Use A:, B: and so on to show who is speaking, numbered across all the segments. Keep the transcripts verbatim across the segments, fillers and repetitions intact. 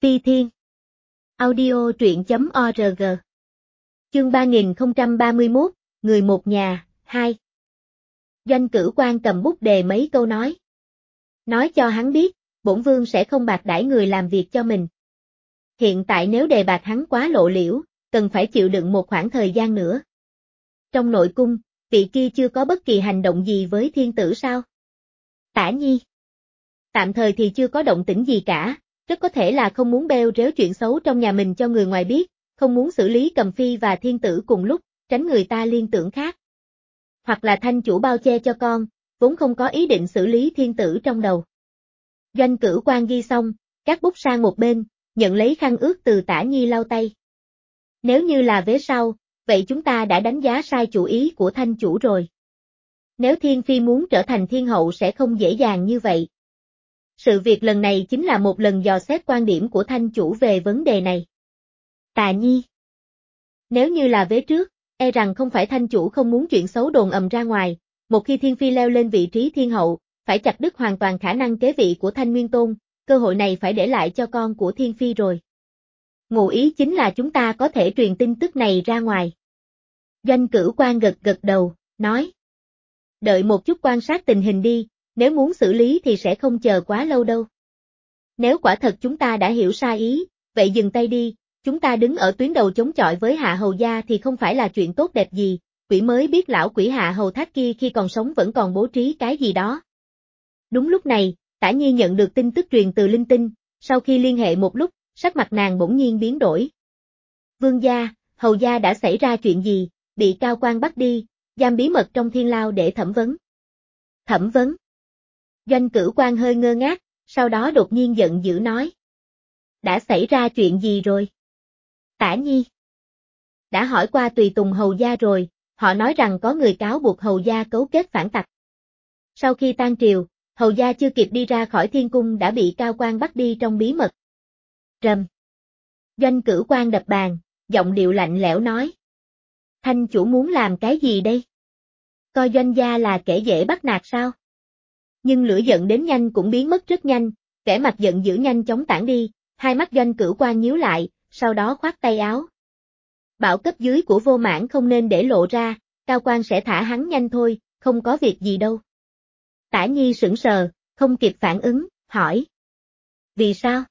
A: Phi Thiên. Audio truyện chấm org. Chương ba nghìn không trăm ba mươi mốt, Người một nhà, hai. Doanh Cửu Quan cầm bút đề mấy câu nói. Nói cho hắn biết, bổn vương sẽ không bạc đãi người làm việc cho mình. Hiện tại nếu đề bạc hắn quá lộ liễu, cần phải chịu đựng một khoảng thời gian nữa. Trong nội cung, vị kia chưa có bất kỳ hành động gì với thiên tử sao? Tả Nhi. Tạm thời thì chưa có động tĩnh gì cả, rất có thể là không muốn bêu rếu chuyện xấu trong nhà mình cho người ngoài biết, không muốn xử lý Cầm Phi và thiên tử cùng lúc, tránh người ta liên tưởng khác. Hoặc là thanh chủ bao che cho con, vốn không có ý định xử lý thiên tử trong đầu. Doanh Cửu Quan ghi xong, các bút sang một bên, nhận lấy khăn ướt từ Tả Nhi lau tay. Nếu như là vế sau, vậy chúng ta đã đánh giá sai chủ ý của thanh chủ rồi. Nếu thiên phi muốn trở thành thiên hậu sẽ không dễ dàng như vậy. Sự việc lần này chính là một lần dò xét quan điểm của thanh chủ về vấn đề này. Tà Nhi. Nếu như là vế trước, e rằng không phải thanh chủ không muốn chuyện xấu đồn ầm ra ngoài, một khi thiên phi leo lên vị trí thiên hậu, phải chặt đứt hoàn toàn khả năng kế vị của Thanh Nguyên Tôn, cơ hội này phải để lại cho con của thiên phi rồi. Ngụ ý chính là chúng ta có thể truyền tin tức này ra ngoài. Doanh Cửu Quan gật gật đầu, nói. Đợi một chút quan sát tình hình đi, nếu muốn xử lý thì sẽ không chờ quá lâu đâu. Nếu quả thật chúng ta đã hiểu sai ý, vậy dừng tay đi, chúng ta đứng ở tuyến đầu chống chọi với Hạ Hầu gia thì không phải là chuyện tốt đẹp gì, quỷ mới biết lão quỷ Hạ Hầu Thác kia khi còn sống vẫn còn bố trí cái gì đó. Đúng lúc này, Tả Nhi nhận được tin tức truyền từ linh tinh, sau khi liên hệ một lúc, sắc mặt nàng bỗng nhiên biến đổi. Vương gia, Hầu gia đã xảy ra chuyện gì, bị cao quan bắt đi, giam bí mật trong thiên lao để thẩm vấn. Thẩm vấn. Doanh Cửu Quan hơi ngơ ngác, sau đó đột nhiên giận dữ nói. Đã xảy ra chuyện gì rồi? Tả Nhi. Đã hỏi qua tùy tùng Hầu gia rồi, họ nói rằng có người cáo buộc Hầu gia cấu kết phản tặc. Sau khi tan triều, Hầu gia chưa kịp đi ra khỏi thiên cung đã bị cao quan bắt đi trong bí mật. Trầm. Doanh Cửu Quan đập bàn, giọng điệu lạnh lẽo nói. Thanh chủ muốn làm cái gì đây? Coi Doanh gia là kẻ dễ bắt nạt sao? Nhưng lửa giận đến nhanh cũng biến mất rất nhanh, vẻ mặt giận dữ nhanh chóng tản đi, hai mắt Doanh Cửu Quan nhíu lại, sau đó khoát tay áo. Bảo cấp dưới của Vô Mãn không nên để lộ ra, cao quan sẽ thả hắn nhanh thôi, không có việc gì đâu. Tả Nhi sững sờ, không kịp phản ứng, hỏi. Vì sao?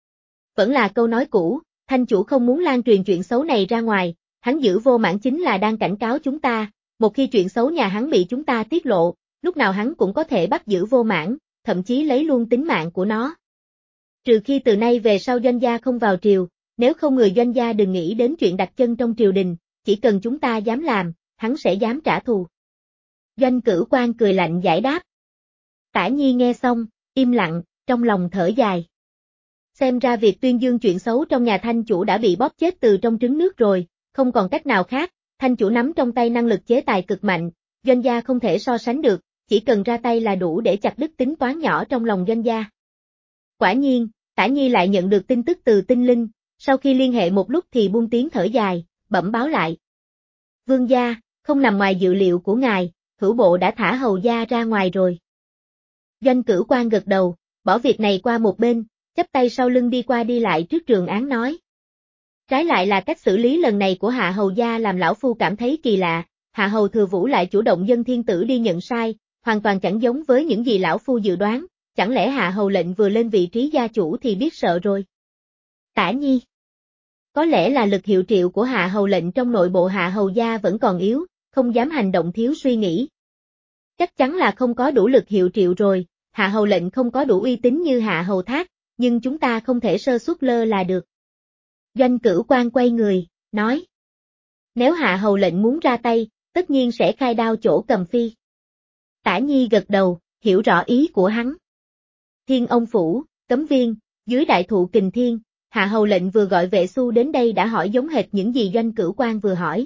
A: Vẫn là câu nói cũ, thanh chủ không muốn lan truyền chuyện xấu này ra ngoài, hắn giữ Vô Mãn chính là đang cảnh cáo chúng ta, một khi chuyện xấu nhà hắn bị chúng ta tiết lộ, lúc nào hắn cũng có thể bắt giữ Vô Mãn, thậm chí lấy luôn tính mạng của nó. Trừ khi từ nay về sau Doanh gia không vào triều, nếu không người Doanh gia đừng nghĩ đến chuyện đặt chân trong triều đình, chỉ cần chúng ta dám làm, hắn sẽ dám trả thù. Doanh Cửu Quan cười lạnh giải đáp. Tả Nhi nghe xong, im lặng, trong lòng thở dài. Xem ra việc tuyên dương chuyện xấu trong nhà thanh chủ đã bị bóp chết từ trong trứng nước rồi, không còn cách nào khác, thanh chủ nắm trong tay năng lực chế tài cực mạnh, Doanh gia không thể so sánh được, chỉ cần ra tay là đủ để chặt đứt tính toán nhỏ trong lòng Doanh gia. Quả nhiên, Tả Nhi lại nhận được tin tức từ tinh linh, sau khi liên hệ một lúc thì buông tiếng thở dài, bẩm báo lại. Vương gia, không nằm ngoài dự liệu của ngài, hữu bộ đã thả Hầu gia ra ngoài rồi. Doanh Cửu Quan gật đầu, bỏ việc này qua một bên, chắp tay sau lưng đi qua đi lại trước trường án nói. Trái lại là cách xử lý lần này của Hạ Hầu gia làm lão phu cảm thấy kỳ lạ, Hạ Hầu Thừa Vũ lại chủ động dâng thiên tử đi nhận sai, hoàn toàn chẳng giống với những gì lão phu dự đoán, chẳng lẽ Hạ Hầu lệnh vừa lên vị trí gia chủ thì biết sợ rồi. Tả Nhi. Có lẽ là lực hiệu triệu của Hạ Hầu lệnh trong nội bộ Hạ Hầu gia vẫn còn yếu, không dám hành động thiếu suy nghĩ. Chắc chắn là không có đủ lực hiệu triệu rồi, Hạ Hầu lệnh không có đủ uy tín như Hạ Hầu Thác, nhưng chúng ta không thể sơ suất lơ là được. Doanh Cửu Quan quay người, nói. Nếu Hạ Hầu lệnh muốn ra tay, tất nhiên sẽ khai đao chỗ Cầm Phi. Tả Nhi gật đầu, hiểu rõ ý của hắn. Thiên Ông Phủ, Cấm Viên, dưới đại thụ Kình Thiên, Hạ Hầu lệnh vừa gọi vệ xu đến đây đã hỏi giống hệt những gì Doanh Cửu Quan vừa hỏi.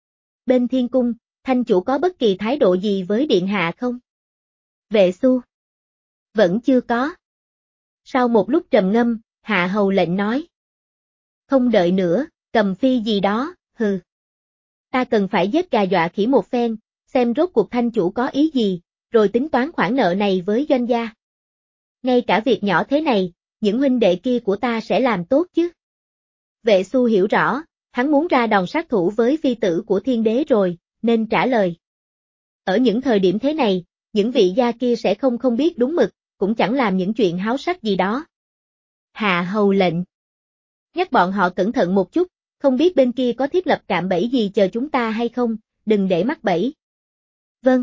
A: Bên Thiên Cung, thanh chủ có bất kỳ thái độ gì với điện hạ không? Vệ xu. Vẫn chưa có. Sau một lúc trầm ngâm, Hạ Hầu lệnh nói. Không đợi nữa, Cầm Phi gì đó, hừ. Ta cần phải giết gà dọa khỉ một phen, xem rốt cuộc thanh chủ có ý gì, rồi tính toán khoản nợ này với Doanh gia. Ngay cả việc nhỏ thế này, những huynh đệ kia của ta sẽ làm tốt chứ. Vệ Xu hiểu rõ, hắn muốn ra đòn sát thủ với phi tử của thiên đế rồi, nên trả lời. Ở những thời điểm thế này, những vị gia kia sẽ không không biết đúng mực, cũng chẳng làm những chuyện háo sắc gì đó. Hạ hầu lệnh. Nhắc bọn họ cẩn thận một chút, không biết bên kia có thiết lập cạm bẫy gì chờ chúng ta hay không, đừng để mắc bẫy. Vâng.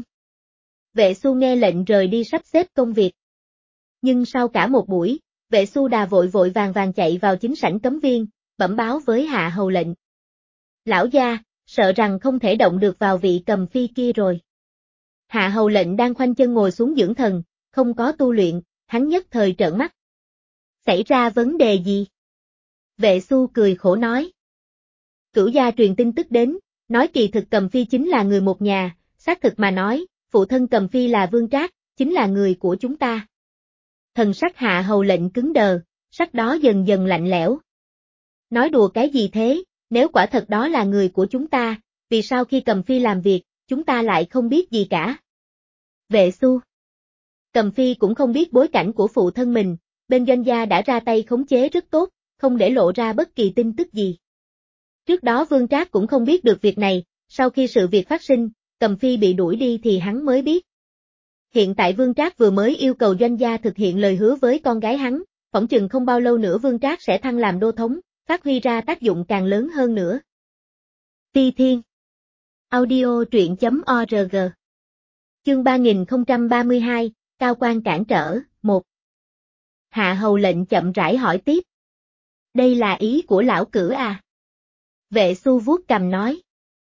A: Vệ Xu nghe lệnh rời đi sắp xếp công việc. Nhưng sau cả một buổi, Vệ Xu Đà vội vội vàng vàng chạy vào chính sảnh cấm viên, bẩm báo với Hạ hầu lệnh. Lão gia, sợ rằng không thể động được vào vị cầm phi kia rồi. Hạ hầu lệnh đang khoanh chân ngồi xuống dưỡng thần, không có tu luyện, hắn nhất thời trợn mắt. Xảy ra vấn đề gì? Vệ Xu cười khổ nói. Cửu gia truyền tin tức đến, nói kỳ thực cầm phi chính là người một nhà, xác thực mà nói, phụ thân cầm phi là Vương Trác, chính là người của chúng ta. Thần sắc Hạ hầu lệnh cứng đờ, sắc đó dần dần lạnh lẽo. Nói đùa cái gì thế, nếu quả thật đó là người của chúng ta, vì sao khi cầm phi làm việc, chúng ta lại không biết gì cả? Vệ Xu. Cầm phi cũng không biết bối cảnh của phụ thân mình, bên doanh gia đã ra tay khống chế rất tốt, không để lộ ra bất kỳ tin tức gì. Trước đó Vương Trác cũng không biết được việc này, sau khi sự việc phát sinh, cầm phi bị đuổi đi thì hắn mới biết. Hiện tại Vương Trác vừa mới yêu cầu doanh gia thực hiện lời hứa với con gái hắn, phỏng chừng không bao lâu nữa Vương Trác sẽ thăng làm đô thống, phát huy ra tác dụng càng lớn hơn nữa. Ti Thiên. Audio truyện chấm org. Chương ba nghìn không trăm ba mươi hai, Cao quan cản trở, một. Hạ hầu lệnh chậm rãi hỏi tiếp. Đây là ý của lão Cửu à? Vệ Xu vuốt cằm nói.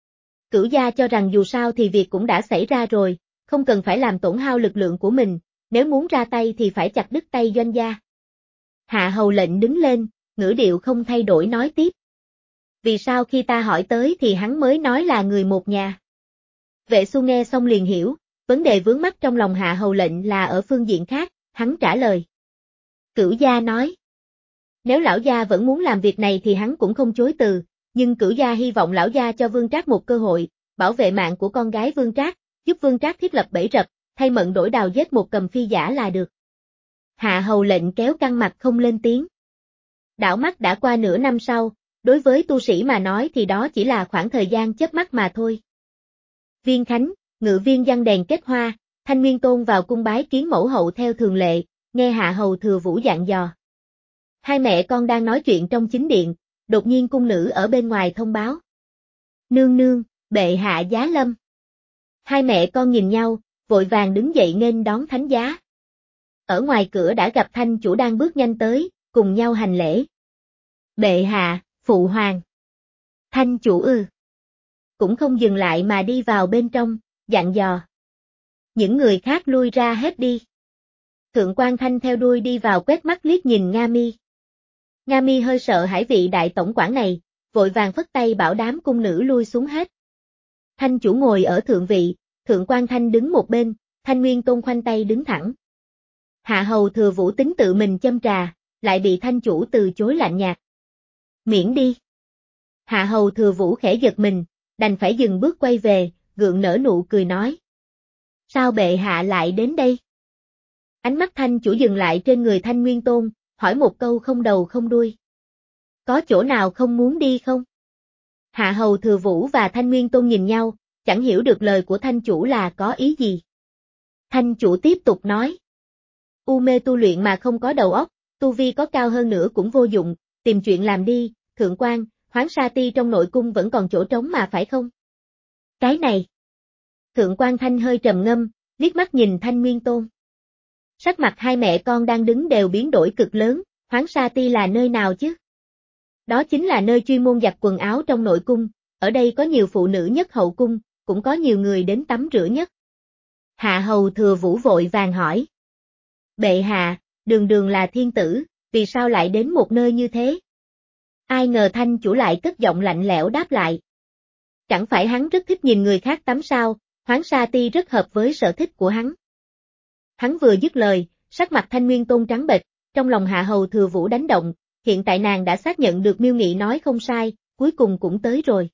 A: Cửu gia cho rằng dù sao thì việc cũng đã xảy ra rồi, không cần phải làm tổn hao lực lượng của mình, nếu muốn ra tay thì phải chặt đứt tay doanh gia. Hạ hầu lệnh đứng lên, ngữ điệu không thay đổi nói tiếp. Vì sao khi ta hỏi tới thì hắn mới nói là người một nhà? Vệ Xu nghe xong liền hiểu, vấn đề vướng mắc trong lòng Hạ hầu lệnh là ở phương diện khác, hắn trả lời. Cửu gia nói. Nếu lão gia vẫn muốn làm việc này thì hắn cũng không chối từ, nhưng cửu gia hy vọng lão gia cho Vương Trác một cơ hội, bảo vệ mạng của con gái Vương Trác, giúp Vương Trác thiết lập bẫy rập, thay mận đổi đào giết một cầm phi giả là được. Hạ hầu lệnh kéo căng mặt không lên tiếng. Đảo mắt đã qua nửa năm sau, đối với tu sĩ mà nói thì đó chỉ là khoảng thời gian chớp mắt mà thôi. Viên Khánh, ngự viên giăng đèn kết hoa, Thanh Nguyên Tôn vào cung bái kiến mẫu hậu theo thường lệ, nghe Hạ hầu thừa vũ dặn dò. Hai mẹ con đang nói chuyện trong chính điện, đột nhiên cung nữ ở bên ngoài thông báo. Nương nương, bệ hạ giá lâm. Hai mẹ con nhìn nhau, vội vàng đứng dậy nghênh đón thánh giá. Ở ngoài cửa đã gặp Thanh chủ đang bước nhanh tới, cùng nhau hành lễ. Bệ hạ, phụ hoàng. Thanh chủ ư. Cũng không dừng lại mà đi vào bên trong, dặn dò. Những người khác lui ra hết đi. Thượng quan Thanh theo đuôi đi vào quét mắt liếc nhìn Nga Mi. Nga Mi hơi sợ hãi vị đại tổng quản này, vội vàng phất tay bảo đám cung nữ lui xuống hết. Thanh chủ ngồi ở thượng vị, Thượng quan Thanh đứng một bên, Thanh Nguyên Tôn khoanh tay đứng thẳng. Hạ hầu thừa vũ tính tự mình châm trà, lại bị Thanh chủ từ chối lạnh nhạt. Miễn đi. Hạ hầu thừa vũ khẽ giật mình, đành phải dừng bước quay về, gượng nở nụ cười nói. Sao bệ hạ lại đến đây? Ánh mắt Thanh chủ dừng lại trên người Thanh Nguyên Tôn, hỏi một câu không đầu không đuôi. Có chỗ nào không muốn đi không? Hạ hầu thừa vũ và Thanh Nguyên Tôn nhìn nhau, chẳng hiểu được lời của Thanh chủ là có ý gì. Thanh chủ tiếp tục nói. U mê tu luyện mà không có đầu óc, tu vi có cao hơn nữa cũng vô dụng, tìm chuyện làm đi, thượng quan, Hoáng Sa Ti trong nội cung vẫn còn chỗ trống mà phải không? Cái này. Thượng quan Thanh hơi trầm ngâm, liếc mắt nhìn Thanh Nguyên Tôn. Sắc mặt hai mẹ con đang đứng đều biến đổi cực lớn, Hoáng Sa Ti là nơi nào chứ? Đó chính là nơi chuyên môn giặt quần áo trong nội cung, ở đây có nhiều phụ nữ nhất hậu cung, cũng có nhiều người đến tắm rửa nhất. Hạ hầu thừa vũ vội vàng hỏi. Bệ hạ, đường đường là thiên tử, vì sao lại đến một nơi như thế? Ai ngờ Thanh chủ lại cất giọng lạnh lẽo đáp lại. Chẳng phải hắn rất thích nhìn người khác tắm sao, Hoáng Sa Ti rất hợp với sở thích của hắn. Hắn vừa dứt lời, sắc mặt Thanh Nguyên Tôn trắng bệch, trong lòng Hạ hầu thừa vũ đánh động, hiện tại nàng đã xác nhận được Miêu Nghị nói không sai, cuối cùng cũng tới rồi.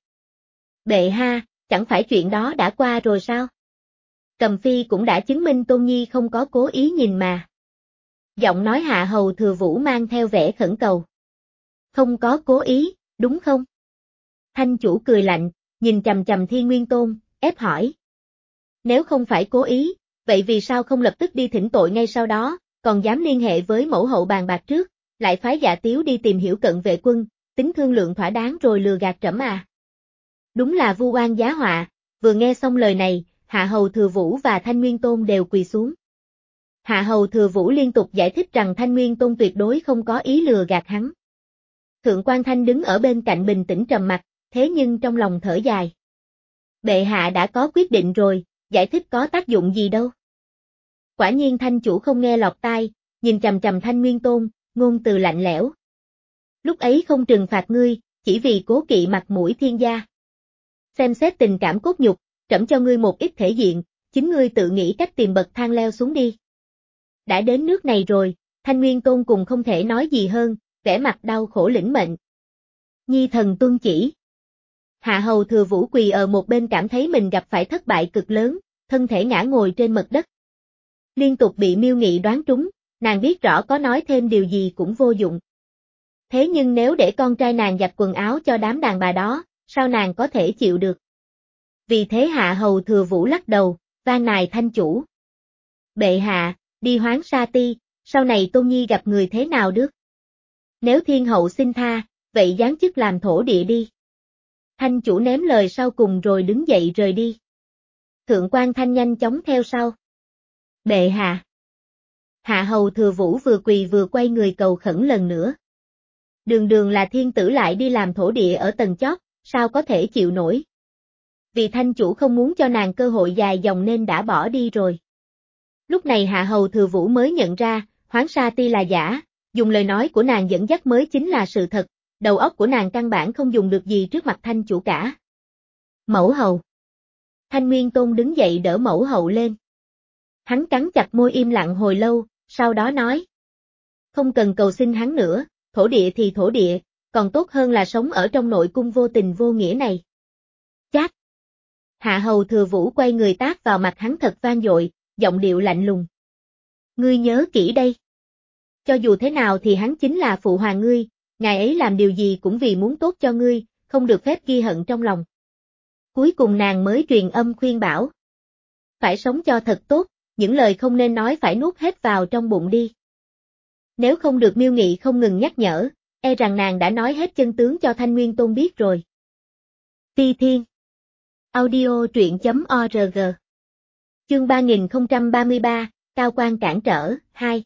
A: Bệ hạ, chẳng phải chuyện đó đã qua rồi sao? Cầm phi cũng đã chứng minh Tôn Nhi không có cố ý nhìn mà. Giọng nói Hạ Hầu Thừa Vũ mang theo vẻ khẩn cầu. Không có cố ý, đúng không? Thanh chủ cười lạnh, nhìn chằm chằm Thiên Nguyên Tôn, ép hỏi. Nếu không phải cố ý, vậy vì sao không lập tức đi thỉnh tội ngay sau đó, còn dám liên hệ với mẫu hậu bàn bạc trước, lại phái Dạ Tiếu đi tìm hiểu cận vệ quân, tính thương lượng thỏa đáng rồi lừa gạt trẫm à? Đúng là vu oan giá họa. Vừa nghe xong lời này, Hạ Hầu Thừa Vũ và Thanh Nguyên Tôn đều quỳ xuống. Hạ Hầu Thừa Vũ liên tục giải thích rằng Thanh Nguyên Tôn tuyệt đối không có ý lừa gạt hắn. Thượng quan Thanh đứng ở bên cạnh bình tĩnh trầm mặc, thế nhưng trong lòng thở dài. Bệ hạ đã có quyết định rồi, giải thích có tác dụng gì đâu. Quả nhiên Thanh chủ không nghe lọt tai, nhìn chằm chằm Thanh Nguyên Tôn, ngôn từ lạnh lẽo. Lúc ấy không trừng phạt ngươi, chỉ vì cố kỵ mặt mũi thiên gia. Xem xét tình cảm cốt nhục, trẫm cho ngươi một ít thể diện, chính ngươi tự nghĩ cách tìm bậc thang leo xuống đi. Đã đến nước này rồi, Thanh Nguyên Tôn cùng không thể nói gì hơn, vẻ mặt đau khổ lĩnh mệnh. Nhi thần tuân chỉ. Hạ Hầu Thừa Vũ quỳ ở một bên cảm thấy mình gặp phải thất bại cực lớn, thân thể ngã ngồi trên mặt đất. Liên tục bị Miêu Nghị đoán trúng, nàng biết rõ có nói thêm điều gì cũng vô dụng. Thế nhưng nếu để con trai nàng giặt quần áo cho đám đàn bà đó, sao nàng có thể chịu được? Vì thế Hạ Hầu Thừa Vũ lắc đầu, van nài Thanh chủ. Bệ hạ, đi Hoáng Sa Ti, sau này Tôn Nhi gặp người thế nào được? Nếu thiên hậu xin tha, vậy giáng chức làm thổ địa đi. Thanh chủ ném lời sau cùng rồi đứng dậy rời đi. Thượng quan Thanh nhanh chóng theo sau. Bệ hạ. Hạ Hầu Thừa Vũ vừa quỳ vừa quay người cầu khẩn lần nữa. Đường đường là thiên tử lại đi làm thổ địa ở tầng chót, sao có thể chịu nổi? Vì Thanh chủ không muốn cho nàng cơ hội dài dòng nên đã bỏ đi rồi. Lúc này Hạ Hầu Thừa Vũ mới nhận ra, Hoáng Sa Ti là giả, dùng lời nói của nàng dẫn dắt mới chính là sự thật, đầu óc của nàng căn bản không dùng được gì trước mặt Thanh chủ cả. Mẫu hầu. Thanh Nguyên Tôn đứng dậy đỡ mẫu hậu lên. Hắn cắn chặt môi im lặng hồi lâu, sau đó nói. Không cần cầu xin hắn nữa, thổ địa thì thổ địa, còn tốt hơn là sống ở trong nội cung vô tình vô nghĩa này. Chát. Hạ Hầu Thừa Vũ quay người tát vào mặt hắn thật vang dội, giọng điệu lạnh lùng. Ngươi nhớ kỹ đây. Cho dù thế nào thì hắn chính là phụ hoàng ngươi, ngài ấy làm điều gì cũng vì muốn tốt cho ngươi, không được phép ghi hận trong lòng. Cuối cùng nàng mới truyền âm khuyên bảo. Phải sống cho thật tốt, những lời không nên nói phải nuốt hết vào trong bụng đi. Nếu không được Miêu Nghị không ngừng nhắc nhở, e rằng nàng đã nói hết chân tướng cho Thanh Nguyên Tôn biết rồi. Ti Thiên. Audio truyện chấm org. Chương ba nghìn không trăm ba mươi ba, Cao Quan cản trở, hai.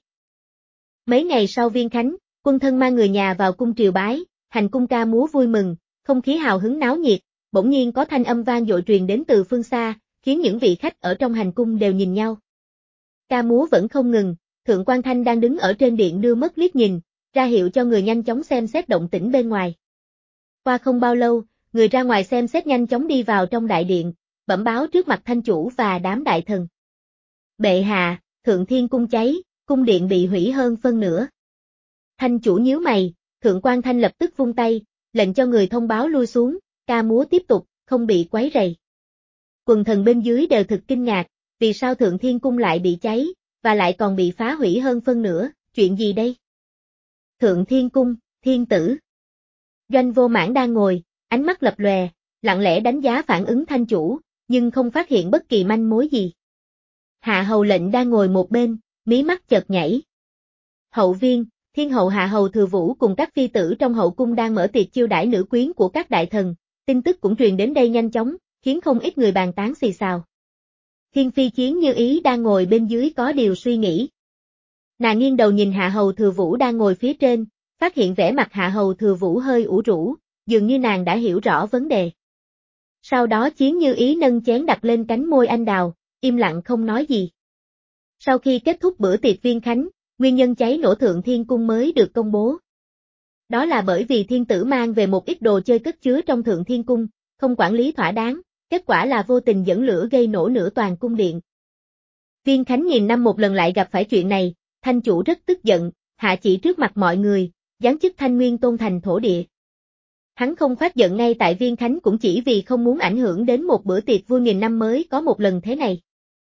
A: Mấy ngày sau viên khánh, quân thân mang người nhà vào cung triều bái, hành cung ca múa vui mừng, không khí hào hứng náo nhiệt, bỗng nhiên có thanh âm vang dội truyền đến từ phương xa, khiến những vị khách ở trong hành cung đều nhìn nhau. Ca múa vẫn không ngừng, Thượng quan Thanh đang đứng ở trên điện đưa mắt liếc nhìn, ra hiệu cho người nhanh chóng xem xét động tĩnh bên ngoài. Qua không bao lâu, người ra ngoài xem xét nhanh chóng đi vào trong đại điện, bẩm báo trước mặt Thanh chủ và đám đại thần. Bệ hạ, Thượng Thiên cung cháy, cung điện bị hủy hơn phân nửa. Thanh chủ nhíu mày, Thượng quan Thanh lập tức vung tay, lệnh cho người thông báo lui xuống, ca múa tiếp tục, không bị quấy rầy. Quần thần bên dưới đều thực kinh ngạc, vì sao Thượng Thiên cung lại bị cháy, và lại còn bị phá hủy hơn phân nửa, chuyện gì đây? Thượng Thiên cung, thiên tử. Doanh Vô Mãn đang ngồi, ánh mắt lập lòe, lặng lẽ đánh giá phản ứng Thanh chủ, nhưng không phát hiện bất kỳ manh mối gì. Hạ hầu lệnh đang ngồi một bên, mí mắt chợt nhảy. Hậu viên, Thiên hậu Hạ Hầu Thừa Vũ cùng các phi tử trong hậu cung đang mở tiệc chiêu đãi nữ quyến của các đại thần, tin tức cũng truyền đến đây nhanh chóng, khiến không ít người bàn tán xì xào. Thiên phi Chiến Như Ý đang ngồi bên dưới có điều suy nghĩ. Nàng nghiêng đầu nhìn Hạ Hầu Thừa Vũ đang ngồi phía trên, phát hiện vẻ mặt Hạ Hầu Thừa Vũ hơi ủ rũ, dường như nàng đã hiểu rõ vấn đề. Sau đó Chiến Như Ý nâng chén đặt lên cánh môi anh đào, im lặng không nói gì. Sau khi kết thúc bữa tiệc viên khánh, nguyên nhân cháy nổ Thượng Thiên cung mới được công bố. Đó là bởi vì thiên tử mang về một ít đồ chơi cất chứa trong Thượng Thiên cung, không quản lý thỏa đáng, kết quả là vô tình dẫn lửa gây nổ nửa toàn cung điện. Viên khánh nghìn năm một lần lại gặp phải chuyện này, Thanh chủ rất tức giận, hạ chỉ trước mặt mọi người, giáng chức Thanh Nguyên Tôn thành thổ địa. Hắn không phát giận ngay tại viên khánh cũng chỉ vì không muốn ảnh hưởng đến một bữa tiệc vui nghìn năm mới có một lần thế này.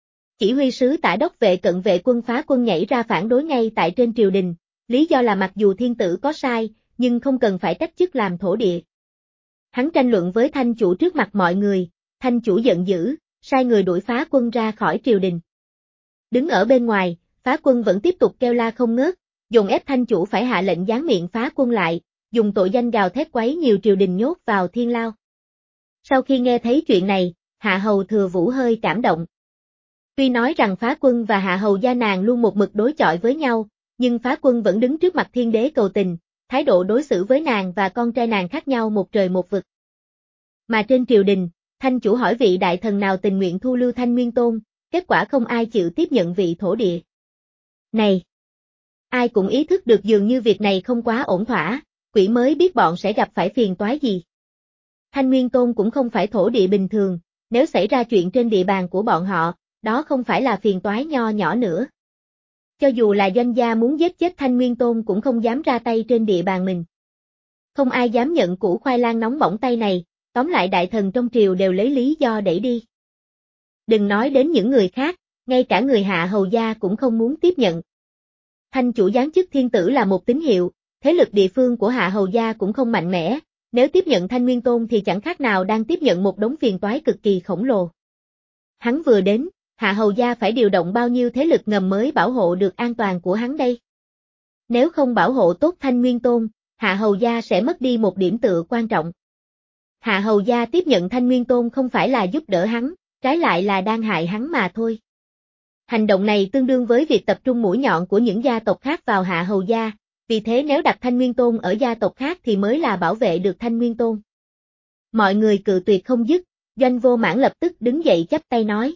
A: chỉ huy sứ tả đốc vệ cận vệ quân phá quân nhảy ra phản đối ngay tại trên triều đình, lý do là mặc dù thiên tử có sai, nhưng không cần phải cách chức làm thổ địa. Hắn tranh luận với Thanh chủ trước mặt mọi người, Thanh chủ giận dữ, sai người đuổi phá quân ra khỏi triều đình. Đứng ở bên ngoài, phá quân vẫn tiếp tục kêu la không ngớt, dồn ép Thanh chủ phải hạ lệnh giáng miệng phá quân lại, dùng tội danh gào thét quấy nhiều triều đình nhốt vào thiên lao. Sau khi nghe thấy chuyện này, Hạ Hầu Thừa Vũ hơi cảm động. Tuy nói rằng phá quân và Hạ Hầu gia nàng luôn một mực đối chọi với nhau, nhưng phá quân vẫn đứng trước mặt thiên đế cầu tình, thái độ đối xử với nàng và con trai nàng khác nhau một trời một vực. Mà trên triều đình, Thanh chủ hỏi vị đại thần nào tình nguyện thu lưu Thanh Nguyên Tôn, kết quả không ai chịu tiếp nhận vị thổ địa. Này! Ai cũng ý thức được dường như việc này không quá ổn thỏa, quỷ mới biết bọn sẽ gặp phải phiền toái gì. Thanh Nguyên Tôn cũng không phải thổ địa bình thường, nếu xảy ra chuyện trên địa bàn của bọn họ, đó không phải là phiền toái nho nhỏ nữa. Cho dù là doanh gia muốn giết chết Thanh Nguyên Tôn cũng không dám ra tay trên địa bàn mình. Không ai dám nhận củ khoai lang nóng bỏng tay này, tóm lại đại thần trong triều đều lấy lý do đẩy đi. Đừng nói đến những người khác, ngay cả người Hạ Hầu gia cũng không muốn tiếp nhận. Thanh chủ giáng chức thiên tử là một tín hiệu, thế lực địa phương của Hạ Hầu gia cũng không mạnh mẽ, nếu tiếp nhận Thanh Nguyên Tôn thì chẳng khác nào đang tiếp nhận một đống phiền toái cực kỳ khổng lồ. Hắn vừa đến, Hạ Hầu gia phải điều động bao nhiêu thế lực ngầm mới bảo hộ được an toàn của hắn đây? Nếu không bảo hộ tốt Thanh Nguyên Tôn, Hạ Hầu gia sẽ mất đi một điểm tựa quan trọng. Hạ Hầu gia tiếp nhận Thanh Nguyên Tôn không phải là giúp đỡ hắn, trái lại là đang hại hắn mà thôi. Hành động này tương đương với việc tập trung mũi nhọn của những gia tộc khác vào Hạ Hầu gia, vì thế nếu đặt Thanh Nguyên Tôn ở gia tộc khác thì mới là bảo vệ được Thanh Nguyên Tôn. Mọi người cự tuyệt không dứt, Doanh Vô Mãn lập tức đứng dậy chắp tay nói.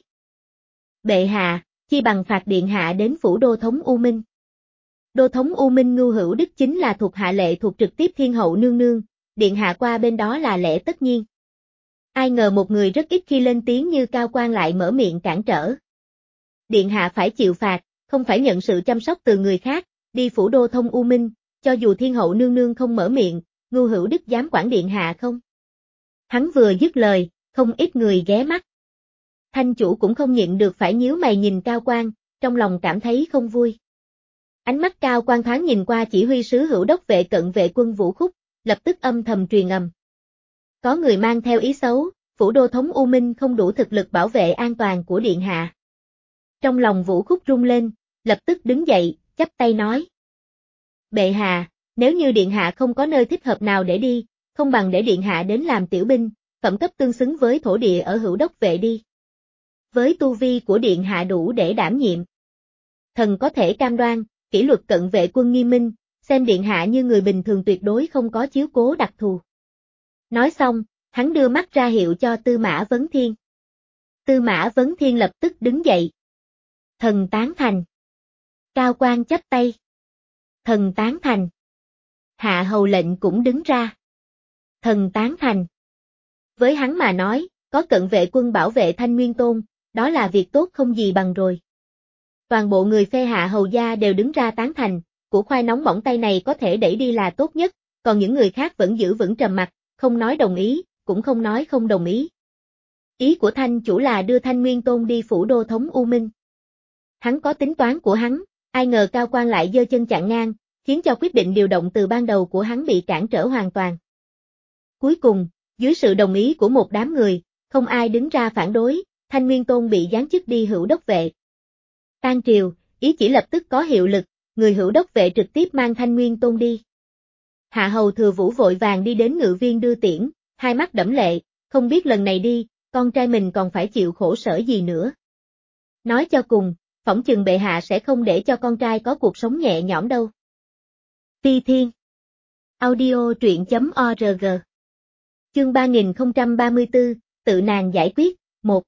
A: Bệ hạ, chi bằng phạt điện hạ đến phủ đô thống U Minh. Đô thống U Minh Ngưu Hữu Đức chính là thuộc hạ lệ thuộc trực tiếp thiên hậu nương nương, điện hạ qua bên đó là lẽ tất nhiên. Ai ngờ một người rất ít khi lên tiếng như Cao Quan lại mở miệng cản trở. Điện hạ phải chịu phạt, không phải nhận sự chăm sóc từ người khác, đi phủ đô thông U Minh, cho dù thiên hậu nương nương không mở miệng, Ngưu Hữu Đức dám quản điện hạ không? Hắn vừa dứt lời, không ít người ghé mắt. Thanh chủ cũng không nhịn được phải nhíu mày nhìn Cao Quan, trong lòng cảm thấy không vui. Ánh mắt Cao Quan thoáng nhìn qua chỉ huy sứ hữu đốc vệ cận vệ quân Vũ Khúc, lập tức âm thầm truyền ầm. Có người mang theo ý xấu, phủ đô thống U Minh không đủ thực lực bảo vệ an toàn của điện hạ. Trong lòng Vũ Khúc rung lên, lập tức đứng dậy, chắp tay nói. Bệ hạ, nếu như điện hạ không có nơi thích hợp nào để đi, không bằng để điện hạ đến làm tiểu binh, phẩm cấp tương xứng với thổ địa ở hữu đốc vệ đi. Với tu vi của điện hạ đủ để đảm nhiệm. Thần có thể cam đoan, kỷ luật cận vệ quân nghiêm minh, xem điện hạ như người bình thường tuyệt đối không có chiếu cố đặc thù. Nói xong, hắn đưa mắt ra hiệu cho Tư Mã Vấn Thiên. Tư Mã Vấn Thiên lập tức đứng dậy. Thần tán thành. Cao Quan chắp tay. Thần tán thành. Hạ hầu lệnh cũng đứng ra. Thần tán thành. Với hắn mà nói, có cận vệ quân bảo vệ Thanh Nguyên Tôn, đó là việc tốt không gì bằng rồi. Toàn bộ người phe Hạ hầu gia đều đứng ra tán thành, củ khoai nóng bỏng tay này có thể đẩy đi là tốt nhất, còn những người khác vẫn giữ vững trầm mặc, không nói đồng ý, cũng không nói không đồng ý. Ý của Thanh chủ là đưa Thanh Nguyên Tôn đi phủ đô thống U Minh. Hắn có tính toán của hắn, ai ngờ Cao Quan lại giơ chân chặn ngang, khiến cho quyết định điều động từ ban đầu của hắn bị cản trở hoàn toàn. Cuối cùng, dưới sự đồng ý của một đám người, không ai đứng ra phản đối, Thanh Nguyên Tôn bị giáng chức đi hữu đốc vệ. Tan triều, ý chỉ lập tức có hiệu lực, người hữu đốc vệ trực tiếp mang Thanh Nguyên Tôn đi. Hạ hầu Thừa Vũ vội vàng đi đến ngự viên đưa tiễn, hai mắt đẫm lệ, không biết lần này đi, con trai mình còn phải chịu khổ sở gì nữa. Nói cho cùng, phỏng chừng bệ hạ sẽ không để cho con trai có cuộc sống nhẹ nhõm đâu. Phi Thiên Audio truyện chấm org Chương ba nghìn không trăm ba mươi tư, tự nàng giải quyết, một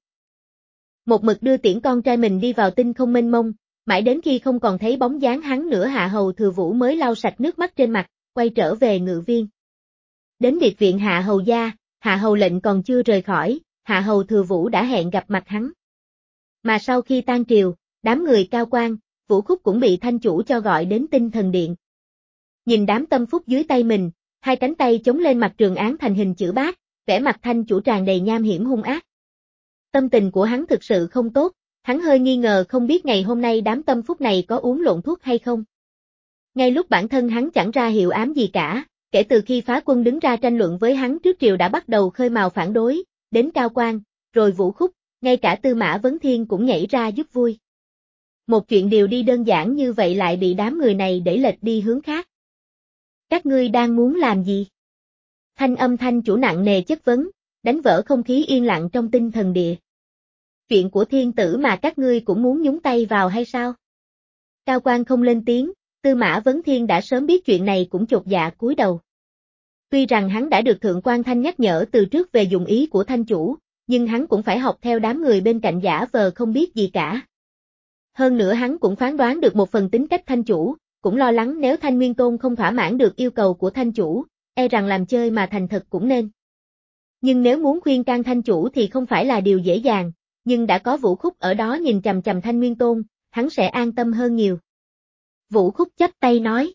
A: Một mực đưa tiễn con trai mình đi vào tinh không mênh mông, mãi đến khi không còn thấy bóng dáng hắn nữa Hạ hầu Thừa Vũ mới lau sạch nước mắt trên mặt, quay trở về ngự viên. Đến biệt viện Hạ hầu gia, Hạ hầu lệnh còn chưa rời khỏi, Hạ hầu Thừa Vũ đã hẹn gặp mặt hắn. Mà sau khi tan triều, đám người Cao Quan, Vũ Khúc cũng bị thanh chủ cho gọi đến tinh thần điện. Nhìn đám tâm phúc dưới tay mình, hai cánh tay chống lên mặt trường án thành hình chữ bát, vẻ mặt thanh chủ tràn đầy nham hiểm hung ác. Tâm tình của hắn thực sự không tốt, Hắn hơi nghi ngờ không biết ngày hôm nay đám tâm phúc này có uống lộn thuốc hay không. Ngay lúc bản thân hắn chẳng ra hiệu ám gì cả, kể từ khi phá quân đứng ra tranh luận với hắn trước triều đã bắt đầu khơi mào phản đối, đến Cao Quang, rồi Vũ Khúc, ngay cả Tư Mã Vấn Thiên cũng nhảy ra giúp vui. Một chuyện điều đi đơn giản như vậy lại bị đám người này đẩy lệch đi hướng khác. Các ngươi đang muốn làm gì? Thanh âm Thanh chủ nặng nề chất vấn, đánh vỡ không khí yên lặng trong tinh thần địa. Chuyện của thiên tử mà các ngươi cũng muốn nhúng tay vào hay sao? Cao Quang không lên tiếng, Tư Mã Vấn Thiên đã sớm biết chuyện này cũng chột dạ cúi đầu. Tuy rằng hắn đã được Thượng quan Thanh nhắc nhở từ trước về dụng ý của Thanh chủ, nhưng hắn cũng phải học theo đám người bên cạnh giả vờ không biết gì cả. Hơn nữa hắn cũng phán đoán được một phần tính cách Thanh chủ, cũng lo lắng nếu Thanh Nguyên Tôn không thỏa mãn được yêu cầu của Thanh chủ, e rằng làm chơi mà thành thật cũng nên. Nhưng nếu muốn khuyên can Thanh chủ thì không phải là điều dễ dàng, nhưng đã có Vũ Khúc ở đó nhìn chằm chằm Thanh Nguyên Tôn, hắn sẽ an tâm hơn nhiều. Vũ Khúc chắp tay nói.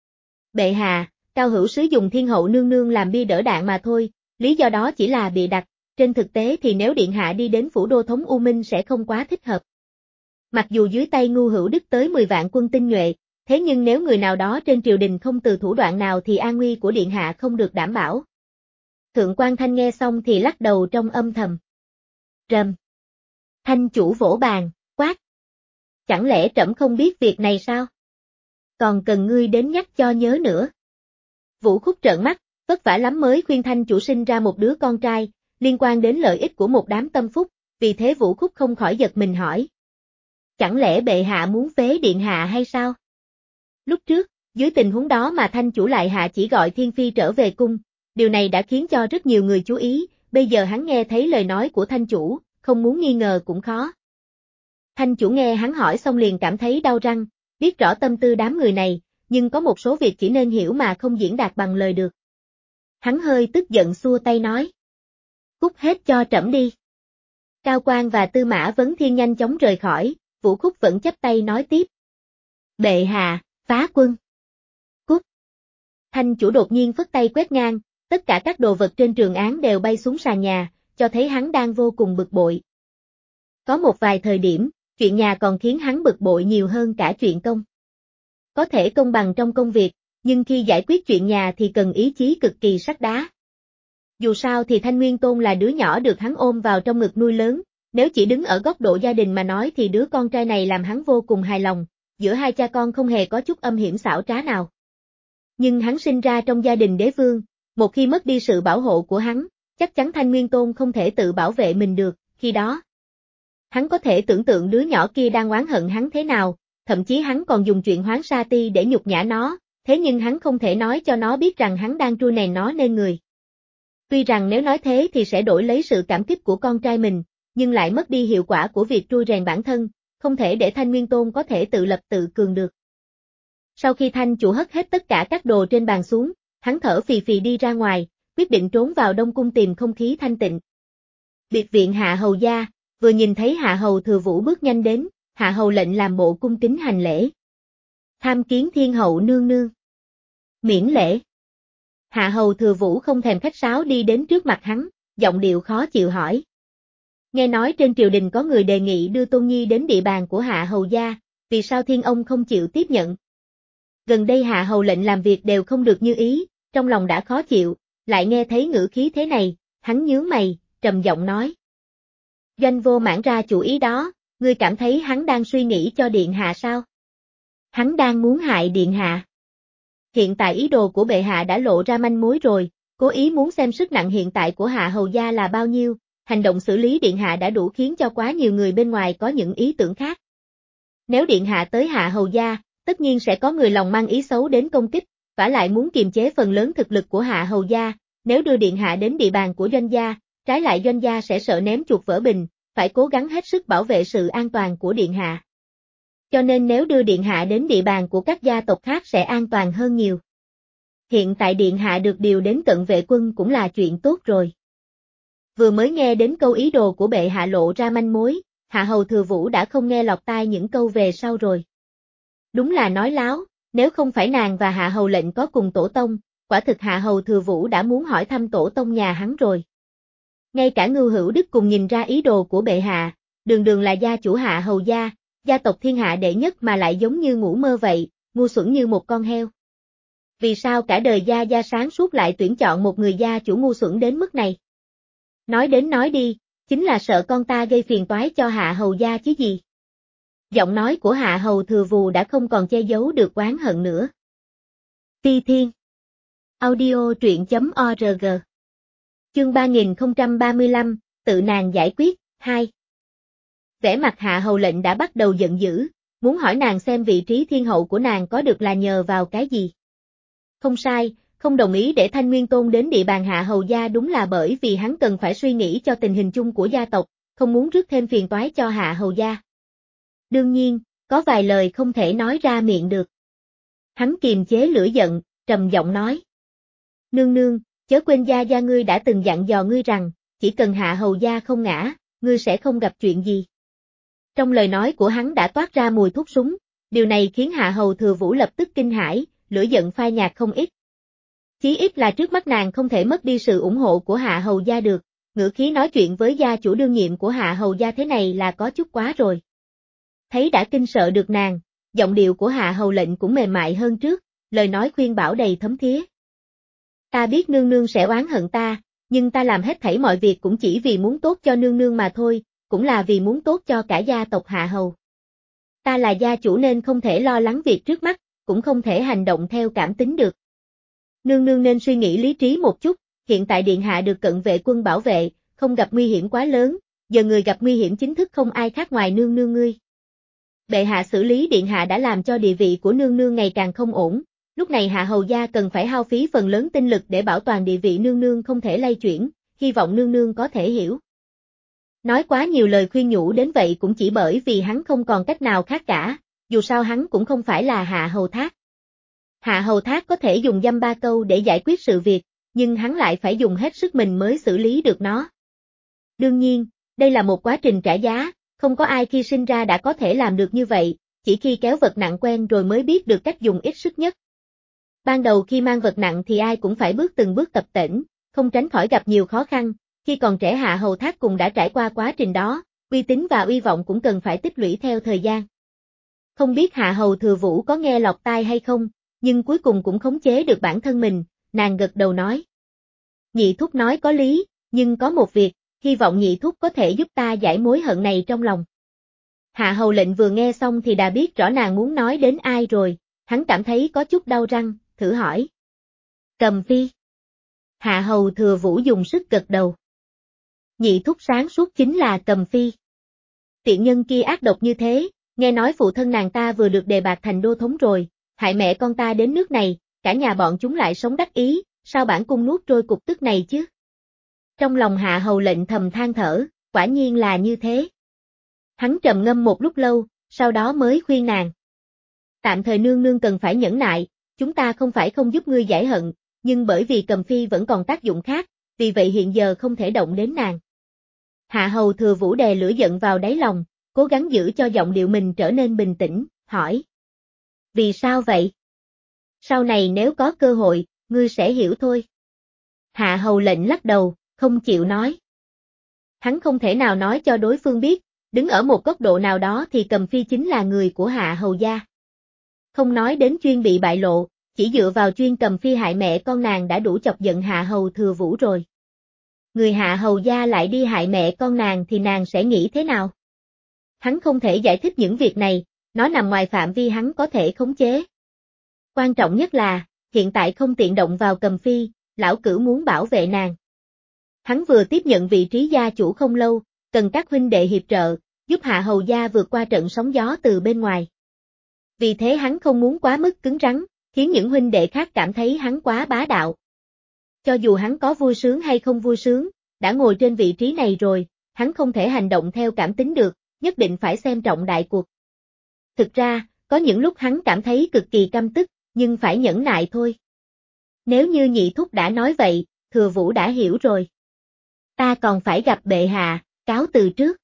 A: Bệ hạ, Cao Hữu Sứ dùng Thiên Hậu nương nương làm bia đỡ đạn mà thôi, lý do đó chỉ là bịa đặt, trên thực tế thì nếu Điện Hạ đi đến phủ đô thống U Minh sẽ không quá thích hợp. Mặc dù dưới tay Ngu Hữu Đức tới mười vạn quân tinh nhuệ, thế nhưng nếu người nào đó trên triều đình không từ thủ đoạn nào thì an nguy của Điện Hạ không được đảm bảo. Thượng quan Thanh nghe xong thì lắc đầu trong âm thầm. Rầm. Thanh chủ vỗ bàn, quát. Chẳng lẽ trẫm không biết việc này sao? Còn cần ngươi đến nhắc cho nhớ nữa. Vũ Khúc trợn mắt, vất vả lắm mới khuyên Thanh chủ sinh ra một đứa con trai, liên quan đến lợi ích của một đám tâm phúc, vì thế Vũ Khúc không khỏi giật mình hỏi. Chẳng lẽ bệ hạ muốn phế Điện Hạ hay sao? Lúc trước, dưới tình huống đó mà Thanh chủ lại hạ chỉ gọi Thiên Phi trở về cung, điều này đã khiến cho rất nhiều người chú ý, bây giờ hắn nghe thấy lời nói của Thanh chủ, không muốn nghi ngờ cũng khó. Thanh chủ nghe hắn hỏi xong liền cảm thấy đau răng, biết rõ tâm tư đám người này, nhưng có một số việc chỉ nên hiểu mà không diễn đạt bằng lời được. Hắn hơi tức giận xua tay nói. Cút hết cho trẫm đi. Cao Quang và Tư Mã Vấn Thiên nhanh chóng rời khỏi, Vũ Khúc vẫn chắp tay nói tiếp. Bệ hạ, phá quân. Cút. Thanh chủ đột nhiên phất tay quét ngang, tất cả các đồ vật trên trường án đều bay xuống sàn nhà, cho thấy hắn đang vô cùng bực bội. Có một vài thời điểm, chuyện nhà còn khiến hắn bực bội nhiều hơn cả chuyện công. Có thể công bằng trong công việc, nhưng khi giải quyết chuyện nhà thì cần ý chí cực kỳ sắt đá. Dù sao thì Thanh Nguyên Tôn là đứa nhỏ được hắn ôm vào trong ngực nuôi lớn, nếu chỉ đứng ở góc độ gia đình mà nói thì đứa con trai này làm hắn vô cùng hài lòng, giữa hai cha con không hề có chút âm hiểm xảo trá nào. Nhưng hắn sinh ra trong gia đình đế vương, một khi mất đi sự bảo hộ của hắn, chắc chắn Thanh Nguyên Tôn không thể tự bảo vệ mình được, khi đó. Hắn có thể tưởng tượng đứa nhỏ kia đang oán hận hắn thế nào, thậm chí hắn còn dùng chuyện hoán sa ti để nhục nhã nó, thế nhưng hắn không thể nói cho nó biết rằng hắn đang trui nèn nó nên người. Tuy rằng nếu nói thế thì sẽ đổi lấy sự cảm kích của con trai mình, nhưng lại mất đi hiệu quả của việc trui rèn bản thân, không thể để Thanh Nguyên Tôn có thể tự lập tự cường được. Sau khi Thanh chủ hất hết tất cả các đồ trên bàn xuống, hắn thở phì phì đi ra ngoài, quyết định trốn vào Đông Cung tìm không khí thanh tịnh. Biệt viện Hạ Hầu gia, vừa nhìn thấy Hạ Hầu Thừa Vũ bước nhanh đến, Hạ Hầu lệnh làm bộ cung kính hành lễ. Tham kiến Thiên Hậu nương nương. Miễn lễ. Hạ Hầu Thừa Vũ không thèm khách sáo đi đến trước mặt hắn, giọng điệu khó chịu hỏi. Nghe nói trên triều đình có người đề nghị đưa Tôn Nhi đến địa bàn của Hạ Hầu gia, vì sao Thiên ông không chịu tiếp nhận? Gần đây Hạ Hầu lệnh làm việc đều không được như ý, trong lòng đã khó chịu, lại nghe thấy ngữ khí thế này, hắn nhướng mày, trầm giọng nói. Doanh vô mãn ra chủ ý đó, ngươi cảm thấy hắn đang suy nghĩ cho Điện Hạ sao? Hắn đang muốn hại Điện Hạ. Hiện tại ý đồ của bệ hạ đã lộ ra manh mối rồi, cố ý muốn xem sức nặng hiện tại của Hạ Hầu gia là bao nhiêu, hành động xử lý Điện Hạ đã đủ khiến cho quá nhiều người bên ngoài có những ý tưởng khác. Nếu Điện Hạ tới Hạ Hầu gia, tất nhiên sẽ có người lòng mang ý xấu đến công kích, vả lại muốn kiềm chế phần lớn thực lực của Hạ Hầu gia, nếu đưa Điện Hạ đến địa bàn của Doanh gia, trái lại Doanh gia sẽ sợ ném chuột vỡ bình, phải cố gắng hết sức bảo vệ sự an toàn của Điện Hạ. Cho nên nếu đưa Điện Hạ đến địa bàn của các gia tộc khác sẽ an toàn hơn nhiều. Hiện tại Điện Hạ được điều đến cận vệ quân cũng là chuyện tốt rồi. Vừa mới nghe đến câu ý đồ của bệ hạ lộ ra manh mối, Hạ Hầu Thừa Vũ đã không nghe lọt tai những câu về sau rồi. Đúng là nói láo, nếu không phải nàng và Hạ Hầu lệnh có cùng tổ tông, quả thực Hạ Hầu Thừa Vũ đã muốn hỏi thăm tổ tông nhà hắn rồi. Ngay cả Ngưu Hữu Đức cùng nhìn ra ý đồ của bệ hạ, đường đường là gia chủ Hạ Hầu gia, gia tộc thiên hạ đệ nhất mà lại giống như ngủ mơ vậy, ngu xuẩn như một con heo. Vì sao cả đời gia gia sáng suốt lại tuyển chọn một người gia chủ ngu xuẩn đến mức này? Nói đến nói đi, chính là sợ con ta gây phiền toái cho Hạ Hầu gia chứ gì. Giọng nói của Hạ Hầu Thừa Vù đã không còn che giấu được oán hận nữa. Phi Thiên Audio truyện.org Chương ba nghìn không trăm ba mươi lăm, tự nàng giải quyết, hai. Vẻ mặt Hạ Hầu lệnh đã bắt đầu giận dữ, muốn hỏi nàng xem vị trí thiên hậu của nàng có được là nhờ vào cái gì. Không sai, không đồng ý để Thanh Nguyên Tôn đến địa bàn Hạ Hầu gia đúng là bởi vì hắn cần phải suy nghĩ cho tình hình chung của gia tộc, không muốn rước thêm phiền toái cho Hạ Hầu gia. Đương nhiên, có vài lời không thể nói ra miệng được. Hắn kiềm chế lửa giận, trầm giọng nói. Nương nương, chớ quên gia gia ngươi đã từng dặn dò ngươi rằng, chỉ cần Hạ Hầu gia không ngã, ngươi sẽ không gặp chuyện gì. Trong lời nói của hắn đã toát ra mùi thuốc súng, điều này khiến Hạ Hầu Thừa Vũ lập tức kinh hãi, lửa giận phai nhạt không ít. Chí ít là trước mắt nàng không thể mất đi sự ủng hộ của Hạ Hầu gia được, ngữ khí nói chuyện với gia chủ đương nhiệm của Hạ Hầu gia thế này là có chút quá rồi. Thấy đã kinh sợ được nàng, giọng điệu của Hạ Hầu lệnh cũng mềm mại hơn trước, lời nói khuyên bảo đầy thấm thía. Ta biết nương nương sẽ oán hận ta, nhưng ta làm hết thảy mọi việc cũng chỉ vì muốn tốt cho nương nương mà thôi, cũng là vì muốn tốt cho cả gia tộc Hạ Hầu. Ta là gia chủ nên không thể lo lắng việc trước mắt, cũng không thể hành động theo cảm tính được. Nương nương nên suy nghĩ lý trí một chút, hiện tại điện hạ được cận vệ quân bảo vệ, không gặp nguy hiểm quá lớn, giờ người gặp nguy hiểm chính thức không ai khác ngoài nương nương ngươi. Bệ hạ xử lý điện hạ đã làm cho địa vị của nương nương ngày càng không ổn, lúc này Hạ Hầu gia cần phải hao phí phần lớn tinh lực để bảo toàn địa vị nương nương không thể lay chuyển, hy vọng nương nương có thể hiểu. Nói quá nhiều lời khuyên nhủ đến vậy cũng chỉ bởi vì hắn không còn cách nào khác cả, dù sao hắn cũng không phải là Hạ Hầu Thác. Hạ Hầu Thác có thể dùng dăm ba câu để giải quyết sự việc, nhưng hắn lại phải dùng hết sức mình mới xử lý được nó. Đương nhiên, đây là một quá trình trả giá, không có ai khi sinh ra đã có thể làm được như vậy, chỉ khi kéo vật nặng quen rồi mới biết được cách dùng ít sức nhất. Ban đầu khi mang vật nặng thì ai cũng phải bước từng bước tập tễnh, không tránh khỏi gặp nhiều khó khăn, khi còn trẻ Hạ Hầu Thác cũng đã trải qua quá trình đó, uy tín và uy vọng cũng cần phải tích lũy theo thời gian. Không biết Hạ Hầu Thừa Vũ có nghe lọt tai hay không, nhưng cuối cùng cũng khống chế được bản thân mình, nàng gật đầu nói. Nhị thúc nói có lý, nhưng có một việc, hy vọng nhị thúc có thể giúp ta giải mối hận này trong lòng. Hạ Hầu lệnh vừa nghe xong thì đã biết rõ nàng muốn nói đến ai rồi, hắn cảm thấy có chút đau răng, thử hỏi. Cầm Phi. Hạ Hầu Thừa Vũ dùng sức gật đầu. Nhị thúc sáng suốt chính là Cầm Phi. Tiện nhân kia ác độc như thế, nghe nói phụ thân nàng ta vừa được đề bạt thành đô thống rồi, hại mẹ con ta đến nước này, cả nhà bọn chúng lại sống đắc ý, sao bản cung nuốt trôi cục tức này chứ? Trong lòng Hạ Hầu lệnh thầm than thở, quả nhiên là như thế. Hắn trầm ngâm một lúc lâu, sau đó mới khuyên nàng. Tạm thời nương nương cần phải nhẫn nại, chúng ta không phải không giúp ngươi giải hận, nhưng bởi vì Cầm Phi vẫn còn tác dụng khác, vì vậy hiện giờ không thể động đến nàng. Hạ Hầu Thừa Vũ đè lửa giận vào đáy lòng, cố gắng giữ cho giọng điệu mình trở nên bình tĩnh, hỏi. Vì sao vậy? Sau này nếu có cơ hội, ngươi sẽ hiểu thôi. Hạ Hầu lệnh lắc đầu, không chịu nói. Hắn không thể nào nói cho đối phương biết, đứng ở một góc độ nào đó thì Cầm Phi chính là người của Hạ Hầu gia. Không nói đến chuyên bị bại lộ, chỉ dựa vào chuyên Cầm Phi hại mẹ con nàng đã đủ chọc giận Hạ Hầu Thừa Vũ rồi. Người Hạ Hầu gia lại đi hại mẹ con nàng thì nàng sẽ nghĩ thế nào? Hắn không thể giải thích những việc này, nó nằm ngoài phạm vi hắn có thể khống chế. Quan trọng nhất là, hiện tại không tiện động vào Cầm Phi, lão cửu muốn bảo vệ nàng. Hắn vừa tiếp nhận vị trí gia chủ không lâu, cần các huynh đệ hiệp trợ, giúp Hạ Hầu gia vượt qua trận sóng gió từ bên ngoài. Vì thế hắn không muốn quá mức cứng rắn, khiến những huynh đệ khác cảm thấy hắn quá bá đạo. Cho dù hắn có vui sướng hay không vui sướng, đã ngồi trên vị trí này rồi, hắn không thể hành động theo cảm tính được, nhất định phải xem trọng đại cuộc. Thực ra, có những lúc hắn cảm thấy cực kỳ căm tức, nhưng phải nhẫn nại thôi. Nếu như nhị thúc đã nói vậy, Thừa Vũ đã hiểu rồi. Ta còn phải gặp bệ hạ, cáo từ trước.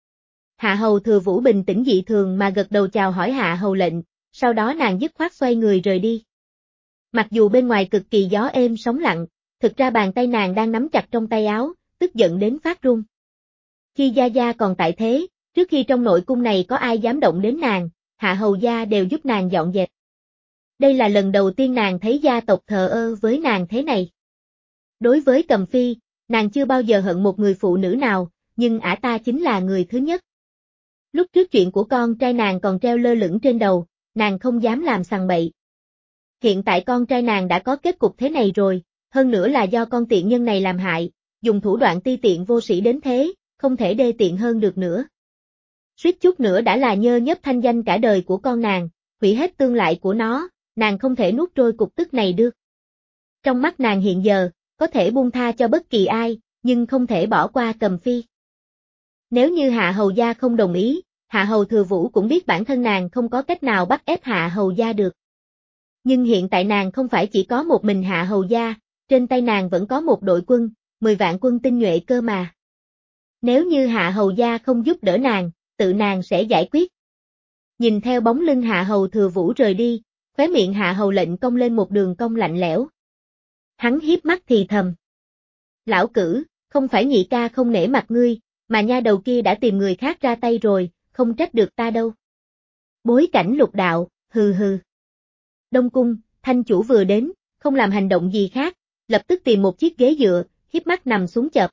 A: Hạ Hầu Thừa Vũ bình tĩnh dị thường mà gật đầu chào hỏi Hạ Hầu lệnh, sau đó nàng dứt khoát xoay người rời đi. Mặc dù bên ngoài cực kỳ gió êm sóng lặng, thực ra bàn tay nàng đang nắm chặt trong tay áo, tức giận đến phát run. Khi Gia Gia còn tại thế, Trước khi trong nội cung này có ai dám động đến nàng, hạ hầu gia đều giúp nàng dọn dẹp. Đây là lần đầu tiên nàng thấy gia tộc thờ ơ với nàng thế này. Đối với Cầm Phi, nàng chưa bao giờ hận một người phụ nữ nào, nhưng ả ta chính là người thứ nhất. Lúc trước chuyện của con trai nàng còn treo lơ lửng trên đầu, nàng không dám làm sằng bậy. Hiện tại con trai nàng đã có kết cục thế này rồi, hơn nữa là do con tiện nhân này làm hại, dùng thủ đoạn ti tiện vô sĩ đến thế, không thể đê tiện hơn được nữa. Suýt chút nữa đã là nhơ nhớp thanh danh cả đời của con nàng, hủy hết tương lai của nó, nàng không thể nuốt trôi cục tức này được. Trong mắt nàng hiện giờ, có thể buông tha cho bất kỳ ai, nhưng không thể bỏ qua Cầm Phi. Nếu như Hạ Hầu Gia không đồng ý, Hạ Hầu Thừa Vũ cũng biết bản thân nàng không có cách nào bắt ép Hạ Hầu Gia được. Nhưng hiện tại nàng không phải chỉ có một mình Hạ Hầu Gia, trên tay nàng vẫn có một đội quân, mười vạn quân tinh nhuệ cơ mà. Nếu như Hạ Hầu Gia không giúp đỡ nàng, tự nàng sẽ giải quyết. Nhìn theo bóng lưng Hạ Hầu Thừa Vũ rời đi, khóe miệng Hạ Hầu Lệnh cong lên một đường cong lạnh lẽo. Hắn hiếp mắt thì thầm. Lão cử, không phải nhị ca không nể mặt ngươi, mà nha đầu kia đã tìm người khác ra tay rồi, không trách được ta đâu. Bối cảnh lục đạo, hừ hừ. Đông cung, thanh chủ vừa đến, không làm hành động gì khác, lập tức tìm một chiếc ghế dựa, hiếp mắt nằm xuống chợp.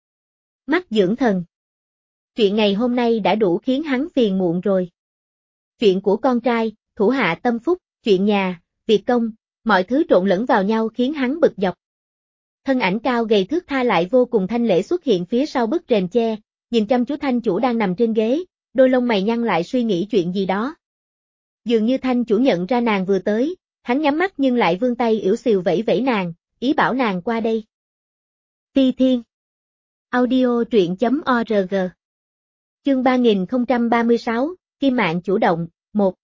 A: Mắt dưỡng thần. Chuyện ngày hôm nay đã đủ khiến hắn phiền muộn rồi. Chuyện của con trai, thủ hạ tâm phúc, chuyện nhà, việc công, mọi thứ trộn lẫn vào nhau khiến hắn bực dọc. Thân ảnh cao gầy thước tha lại vô cùng thanh lễ xuất hiện phía sau bức rèm che, nhìn chăm chú thanh chủ đang nằm trên ghế, đôi lông mày nhăn lại suy nghĩ chuyện gì đó. Dường như thanh chủ nhận ra nàng vừa tới, hắn nhắm mắt nhưng lại vươn tay yểu xìu vẫy vẫy nàng, ý bảo nàng qua đây. Ti Thiên. Audio truyện.org. Chương ba nghìn không trăm ba mươi sáu, Kim Mạng chủ động, một.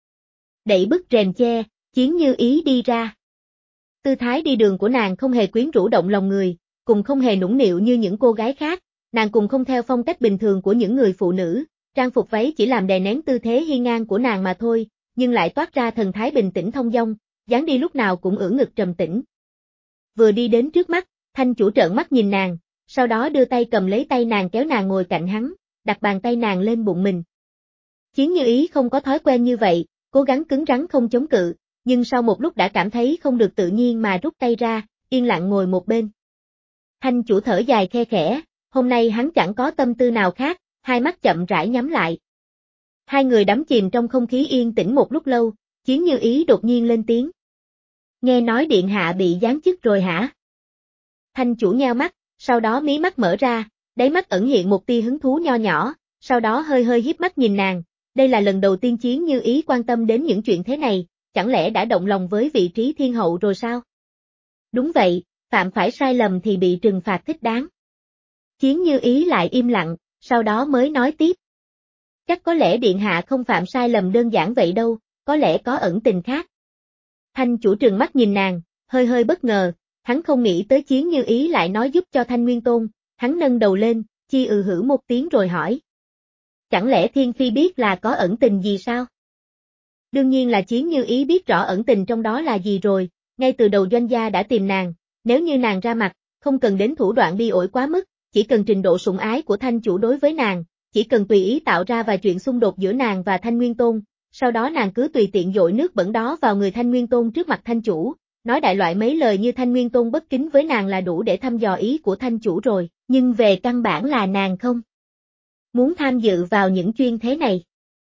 A: Đẩy bức rèm che, Chiến Như Ý đi ra. Tư thái đi đường của nàng không hề quyến rũ động lòng người, cùng không hề nũng nịu như những cô gái khác, nàng cùng không theo phong cách bình thường của những người phụ nữ, trang phục váy chỉ làm đè nén tư thế hiên ngang của nàng mà thôi, nhưng lại toát ra thần thái bình tĩnh thông dong, dáng đi lúc nào cũng ưỡn ngực trầm tĩnh. Vừa đi đến trước mắt, thanh chủ trợn mắt nhìn nàng, sau đó đưa tay cầm lấy tay nàng kéo nàng ngồi cạnh hắn, đặt bàn tay nàng lên bụng mình. Chiến Như Ý không có thói quen như vậy, cố gắng cứng rắn không chống cự, nhưng sau một lúc đã cảm thấy không được tự nhiên mà rút tay ra, yên lặng ngồi một bên. Thanh chủ thở dài khe khẽ, hôm nay hắn chẳng có tâm tư nào khác, hai mắt chậm rãi nhắm lại. Hai người đắm chìm trong không khí yên tĩnh một lúc lâu, Chiến Như Ý đột nhiên lên tiếng. Nghe nói điện hạ bị giáng chức rồi hả? Thanh chủ nheo mắt, sau đó mí mắt mở ra, đáy mắt ẩn hiện một tia hứng thú nho nhỏ, sau đó hơi hơi hiếp mắt nhìn nàng, đây là lần đầu tiên Chiến Như Ý quan tâm đến những chuyện thế này, chẳng lẽ đã động lòng với vị trí thiên hậu rồi sao? Đúng vậy, phạm phải sai lầm thì bị trừng phạt thích đáng. Chiến Như Ý lại im lặng, sau đó mới nói tiếp. Chắc có lẽ điện hạ không phạm sai lầm đơn giản vậy đâu, có lẽ có ẩn tình khác. Thanh chủ trừng mắt nhìn nàng, hơi hơi bất ngờ, hắn không nghĩ tới Chiến Như Ý lại nói giúp cho Thanh Nguyên Tôn, hắn nâng đầu lên, chi ừ hử một tiếng rồi hỏi. Chẳng lẽ Thiên Phi biết là có ẩn tình gì sao? Đương nhiên là Chiến Như Ý biết rõ ẩn tình trong đó là gì rồi, ngay từ đầu doanh gia đã tìm nàng, nếu như nàng ra mặt, không cần đến thủ đoạn bi ổi quá mức, chỉ cần trình độ sủng ái của thanh chủ đối với nàng, chỉ cần tùy ý tạo ra vài chuyện xung đột giữa nàng và Thanh Nguyên Tôn, sau đó nàng cứ tùy tiện dội nước bẩn đó vào người Thanh Nguyên Tôn trước mặt thanh chủ, nói đại loại mấy lời như Thanh Nguyên Tôn bất kính với nàng là đủ để thăm dò ý của thanh chủ rồi, nhưng về căn bản là nàng không muốn tham dự vào những chuyên thế này.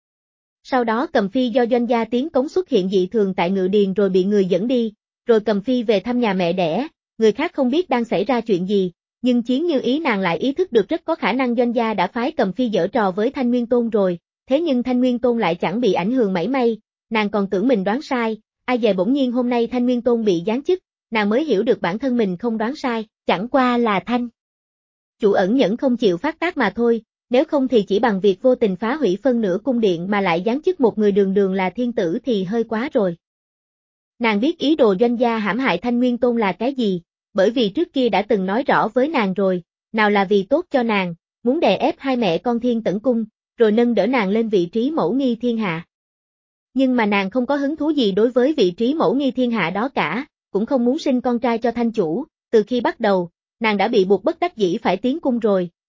A: Sau đó Cầm Phi do doanh gia tiến cống xuất hiện dị thường tại ngự điền rồi bị người dẫn đi, rồi Cầm Phi về thăm nhà mẹ đẻ, người khác không biết đang xảy ra chuyện gì, nhưng Chiến Như Ý nàng lại ý thức được rất có khả năng doanh gia đã phái Cầm Phi giở trò với Thanh Nguyên Tôn rồi, thế nhưng Thanh Nguyên Tôn lại chẳng bị ảnh hưởng mảy may, nàng còn tưởng mình đoán sai, ai dè bỗng nhiên hôm nay Thanh Nguyên Tôn bị giáng chức, nàng mới hiểu được bản thân mình không đoán sai, chẳng qua là Thanh chủ ẩn nhẫn không chịu phát tác mà thôi. Nếu không thì chỉ bằng việc vô tình phá hủy phân nửa cung điện mà lại giáng chức một người đường đường là thiên tử thì hơi quá rồi. Nàng biết ý đồ doanh gia hãm hại Thanh Nguyên Tôn là cái gì, bởi vì trước kia đã từng nói rõ với nàng rồi, nào là vì tốt cho nàng, muốn đè ép hai mẹ con Thiên Tẩn Cung, rồi nâng đỡ nàng lên vị trí mẫu nghi thiên hạ. Nhưng mà nàng không có hứng thú gì đối với vị trí mẫu nghi thiên hạ đó cả, cũng không muốn sinh con trai cho thanh chủ, từ khi bắt đầu, nàng đã bị buộc bất đắc dĩ phải tiến cung rồi.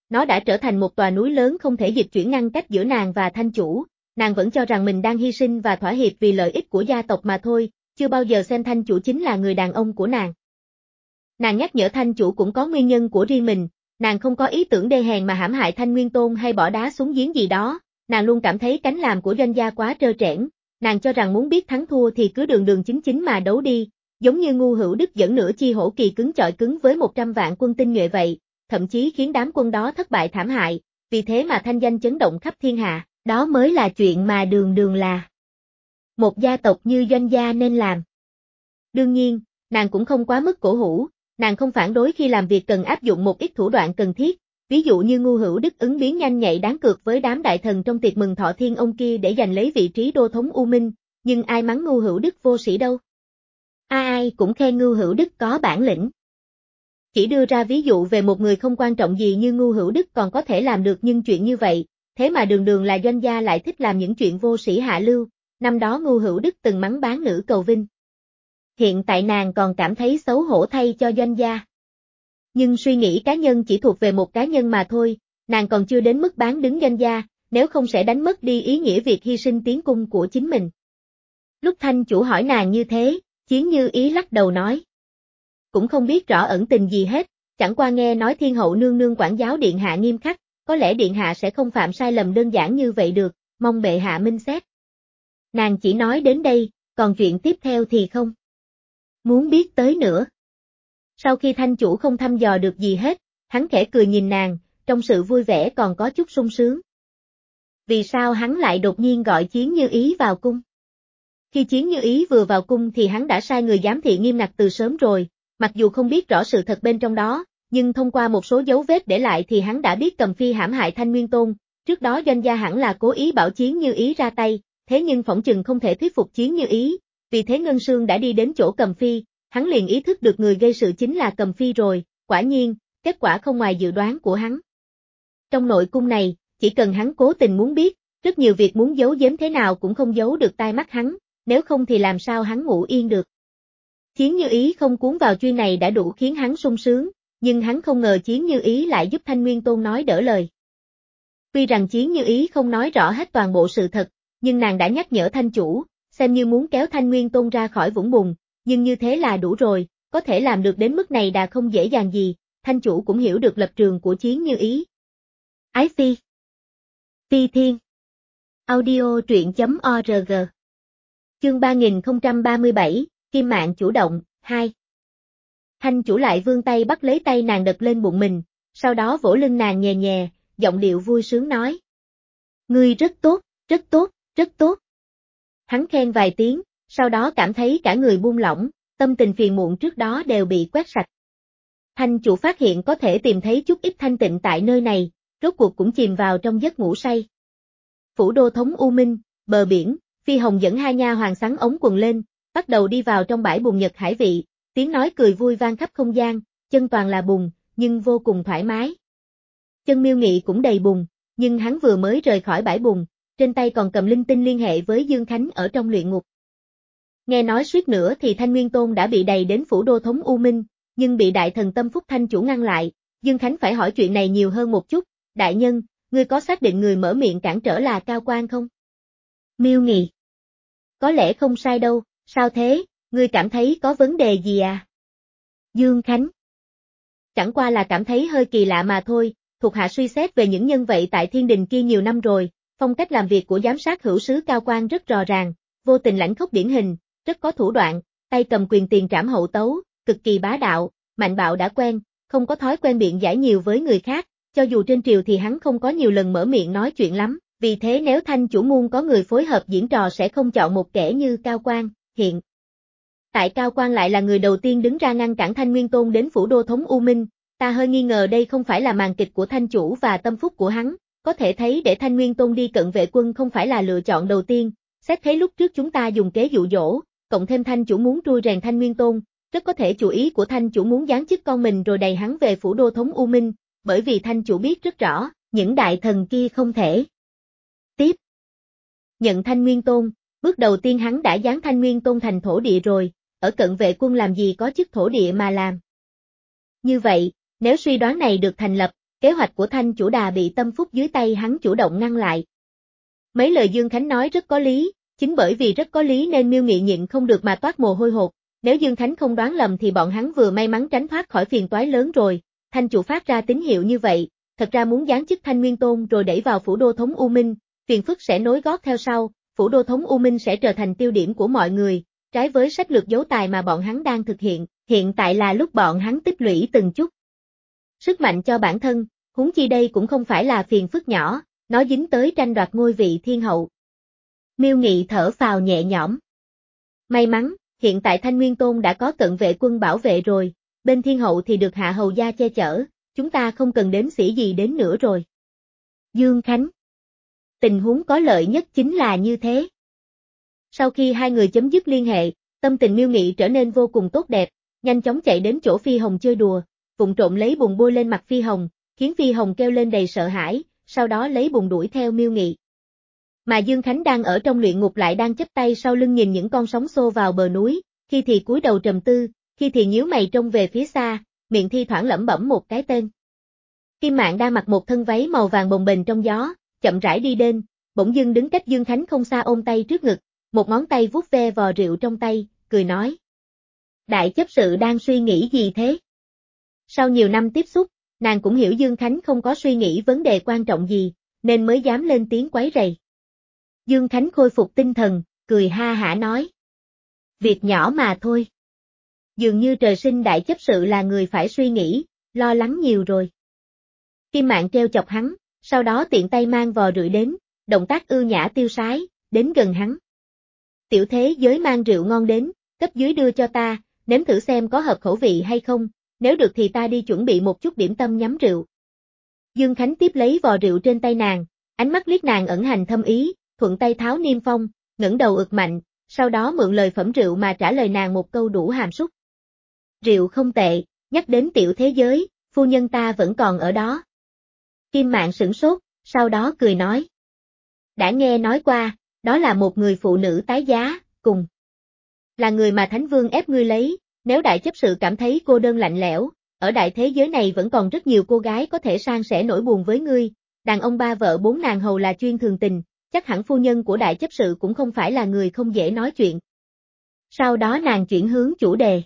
A: nó đã trở thành một tòa núi lớn không thể dịch chuyển ngăn cách giữa nàng và thanh chủ, nàng vẫn cho rằng mình đang hy sinh và thỏa hiệp vì lợi ích của gia tộc mà thôi, chưa bao giờ xem thanh chủ chính là người đàn ông của nàng. Nàng nhắc nhở thanh chủ cũng có nguyên nhân của riêng mình, nàng không có ý tưởng đê hèn mà hãm hại Thanh Nguyên Tôn hay bỏ đá xuống giếng gì đó, nàng luôn cảm thấy cánh làm của doanh gia quá trơ trẽn, nàng cho rằng muốn biết thắng thua thì cứ đường đường chính chính mà đấu đi, giống như Ngu Hữu Đức dẫn nửa chi hổ kỳ cứng chọi cứng với một trăm vạn quân tinh nhuệ vậy, thậm chí khiến đám quân đó thất bại thảm hại, vì thế mà thanh danh chấn động khắp thiên hạ, đó mới là chuyện mà đường đường là một gia tộc như doanh gia nên làm. Đương nhiên, nàng cũng không quá mức cổ hủ, nàng không phản đối khi làm việc cần áp dụng một ít thủ đoạn cần thiết, ví dụ như Ngu Hữu Đức ứng biến nhanh nhạy đáng cược với đám đại thần trong tiệc mừng thọ thiên ông kia để giành lấy vị trí đô thống U Minh, nhưng ai mắng Ngu Hữu Đức vô sĩ đâu. Ai ai cũng khen Ngu Hữu Đức có bản lĩnh. Chỉ đưa ra ví dụ về một người không quan trọng gì như Ngu Hữu Đức còn có thể làm được nhưng chuyện như vậy, thế mà đường đường là doanh gia lại thích làm những chuyện vô sĩ hạ lưu, năm đó Ngu Hữu Đức từng mắng bán nữ cầu vinh. Hiện tại nàng còn cảm thấy xấu hổ thay cho doanh gia. Nhưng suy nghĩ cá nhân chỉ thuộc về một cá nhân mà thôi, nàng còn chưa đến mức bán đứng doanh gia, nếu không sẽ đánh mất đi ý nghĩa việc hy sinh tiến cung của chính mình. Lúc thanh chủ hỏi nàng như thế, Chiến Như Ý lắc đầu nói. Cũng không biết rõ ẩn tình gì hết, chẳng qua nghe nói thiên hậu nương nương quản giáo điện hạ nghiêm khắc, có lẽ điện hạ sẽ không phạm sai lầm đơn giản như vậy được, mong bệ hạ minh xét. Nàng chỉ nói đến đây, còn chuyện tiếp theo thì không muốn biết tới nữa. Sau khi thanh chủ không thăm dò được gì hết, hắn khẽ cười nhìn nàng, trong sự vui vẻ còn có chút sung sướng. Vì sao hắn lại đột nhiên gọi Chiến Như Ý vào cung? Khi Chiến Như Ý vừa vào cung thì hắn đã sai người giám thị nghiêm ngặt từ sớm rồi, mặc dù không biết rõ sự thật bên trong đó, nhưng thông qua một số dấu vết để lại thì hắn đã biết Cầm Phi hãm hại Thanh Nguyên Tôn, trước đó doanh gia hẳn là cố ý bảo Chiến Như Ý ra tay, thế nhưng phỏng chừng không thể thuyết phục Chiến Như Ý, vì thế Ngân Sương đã đi đến chỗ Cầm Phi, hắn liền ý thức được người gây sự chính là Cầm Phi rồi, quả nhiên, kết quả không ngoài dự đoán của hắn. Trong nội cung này, chỉ cần hắn cố tình muốn biết, rất nhiều việc muốn giấu giếm thế nào cũng không giấu được tai mắt hắn, nếu không thì làm sao hắn ngủ yên được. Chiến Như Ý không cuốn vào chuyện này đã đủ khiến hắn sung sướng, nhưng hắn không ngờ Chiến Như Ý lại giúp Thanh Nguyên Tôn nói đỡ lời. Tuy rằng Chiến Như Ý không nói rõ hết toàn bộ sự thật, nhưng nàng đã nhắc nhở thanh chủ, xem như muốn kéo Thanh Nguyên Tôn ra khỏi vũng bùn, nhưng như thế là đủ rồi, có thể làm được đến mức này đã không dễ dàng gì, thanh chủ cũng hiểu được lập trường của Chiến Như Ý. Ái Phi Phi Thiên Audio truyện chấm org Chương ba nghìn không trăm ba mươi bảy, Kim Mạng chủ động, hai. Thanh chủ lại vươn tay bắt lấy tay nàng đập lên bụng mình, sau đó vỗ lưng nàng nhẹ nhẹ, giọng điệu vui sướng nói. Ngươi rất tốt, rất tốt, rất tốt. Hắn khen vài tiếng, sau đó cảm thấy cả người buông lỏng, tâm tình phiền muộn trước đó đều bị quét sạch. Thanh chủ phát hiện có thể tìm thấy chút ít thanh tịnh tại nơi này, rốt cuộc cũng chìm vào trong giấc ngủ say. Phủ đô thống U Minh, bờ biển, Phi Hồng dẫn hai nha hoàn xắn ống quần lên, bắt đầu đi vào trong bãi bùn Nhật Hải Vị, tiếng nói cười vui vang khắp không gian, chân toàn là bùn, nhưng vô cùng thoải mái. Chân Miêu Nghị cũng đầy bùn, nhưng hắn vừa mới rời khỏi bãi bùn, trên tay còn cầm linh tinh liên hệ với Dương Khánh ở trong luyện ngục. Nghe nói suýt nữa thì Thanh Nguyên Tôn đã bị đày đến phủ đô thống U Minh, nhưng bị đại thần Tâm Phúc Thanh chủ ngăn lại, Dương Khánh phải hỏi chuyện này nhiều hơn một chút, đại nhân, ngươi có xác định người mở miệng cản trở là Cao Quan không? Miêu Nghị. Có lẽ không sai đâu, sao thế, ngươi cảm thấy có vấn đề gì à? Dương Khánh. Chẳng qua là cảm thấy hơi kỳ lạ mà thôi, thuộc hạ suy xét về những nhân vậy tại thiên đình kia nhiều năm rồi, phong cách làm việc của giám sát hữu sứ Cao Quan rất rõ ràng, vô tình lãnh khốc điển hình, rất có thủ đoạn, tay cầm quyền tiền trảm hậu tấu, cực kỳ bá đạo, mạnh bạo đã quen, không có thói quen biện giải nhiều với người khác, cho dù trên triều thì hắn không có nhiều lần mở miệng nói chuyện lắm, vì thế nếu thanh chủ muôn có người phối hợp diễn trò sẽ không chọn một kẻ như Cao Quan, hiện. Tại Cao Quan lại là người đầu tiên đứng ra ngăn cản Thanh Nguyên Tôn đến phủ đô thống U Minh, ta hơi nghi ngờ đây không phải là màn kịch của thanh chủ và tâm phúc của hắn, có thể thấy để Thanh Nguyên Tôn đi cận vệ quân không phải là lựa chọn đầu tiên, xét thấy lúc trước chúng ta dùng kế dụ dỗ, cộng thêm thanh chủ muốn trui rèn Thanh Nguyên Tôn, rất có thể chủ ý của thanh chủ muốn giáng chức con mình rồi đày hắn về phủ đô thống U Minh, bởi vì thanh chủ biết rất rõ, những đại thần kia không thể tiếp nhận Thanh Nguyên Tôn, bước đầu tiên hắn đã giáng Thanh Nguyên Tôn thành thổ địa rồi, ở cận vệ quân làm gì có chức thổ địa mà làm. Như vậy, nếu suy đoán này được thành lập, kế hoạch của Thanh chủ đà bị tâm phúc dưới tay hắn chủ động ngăn lại. Mấy lời Dương Khánh nói rất có lý, chính bởi vì rất có lý nên Miêu Nghị nhịn không được mà toát mồ hôi hột, nếu Dương Khánh không đoán lầm thì bọn hắn vừa may mắn tránh thoát khỏi phiền toái lớn rồi, Thanh chủ phát ra tín hiệu như vậy, thật ra muốn giáng chức Thanh Nguyên Tôn rồi đẩy vào phủ đô thống U Minh, phiền phức sẽ nối gót theo sau, phủ đô thống U Minh sẽ trở thành tiêu điểm của mọi người, trái với sách lược giấu tài mà bọn hắn đang thực hiện, hiện tại là lúc bọn hắn tích lũy từng chút sức mạnh cho bản thân, huống chi đây cũng không phải là phiền phức nhỏ, nó dính tới tranh đoạt ngôi vị thiên hậu. Miêu Nghị thở phào nhẹ nhõm. May mắn, hiện tại Thanh Nguyên Tôn đã có cận vệ quân bảo vệ rồi, bên thiên hậu thì được hạ hầu gia che chở, chúng ta không cần đếm xỉ gì đến nữa rồi. Dương Khánh. Tình huống có lợi nhất chính là như thế. Sau khi hai người chấm dứt liên hệ, tâm tình Miêu Nghị trở nên vô cùng tốt đẹp, nhanh chóng chạy đến chỗ Phi Hồng chơi đùa, vụng trộm lấy bùn bôi lên mặt Phi Hồng, khiến Phi Hồng kêu lên đầy sợ hãi, sau đó lấy bùn đuổi theo Miêu Nghị. Mà Dương Khánh đang ở trong luyện ngục lại đang chắp tay sau lưng nhìn những con sóng xô vào bờ núi, khi thì cúi đầu trầm tư, khi thì nhíu mày trông về phía xa, miệng thi thoảng lẩm bẩm một cái tên. Kim Mạn đang mặc một thân váy màu vàng bồng bềnh trong gió, chậm rãi đi đến, bỗng dưng đứng cách Dương Khánh không xa ôm tay trước ngực, một ngón tay vuốt ve vò rượu trong tay, cười nói. Đại chấp sự đang suy nghĩ gì thế? Sau nhiều năm tiếp xúc, nàng cũng hiểu Dương Khánh không có suy nghĩ vấn đề quan trọng gì, nên mới dám lên tiếng quấy rầy. Dương Khánh khôi phục tinh thần, cười ha hả nói. Việc nhỏ mà thôi. Dường như trời sinh đại chấp sự là người phải suy nghĩ, lo lắng nhiều rồi. Kim Mạn treo chọc hắn, sau đó tiện tay mang vò rượu đến, động tác ưu nhã tiêu sái, đến gần hắn. Tiểu thế giới mang rượu ngon đến, cấp dưới đưa cho ta, nếm thử xem có hợp khẩu vị hay không, nếu được thì ta đi chuẩn bị một chút điểm tâm nhắm rượu. Dương Khánh tiếp lấy vò rượu trên tay nàng, ánh mắt liếc nàng ẩn hành thâm ý, thuận tay tháo niêm phong, ngẩng đầu ực mạnh, sau đó mượn lời phẩm rượu mà trả lời nàng một câu đủ hàm súc. Rượu không tệ, nhắc đến tiểu thế giới, phu nhân ta vẫn còn ở đó. Kim Mạn sửng sốt, sau đó cười nói. Đã nghe nói qua, đó là một người phụ nữ tái giá, cùng. Là người mà Thánh Vương ép ngươi lấy, nếu đại chấp sự cảm thấy cô đơn lạnh lẽo, ở đại thế giới này vẫn còn rất nhiều cô gái có thể san sẻ nỗi buồn với ngươi, đàn ông ba vợ bốn nàng hầu là chuyên thường tình, chắc hẳn phu nhân của đại chấp sự cũng không phải là người không dễ nói chuyện. Sau đó nàng chuyển hướng chủ đề.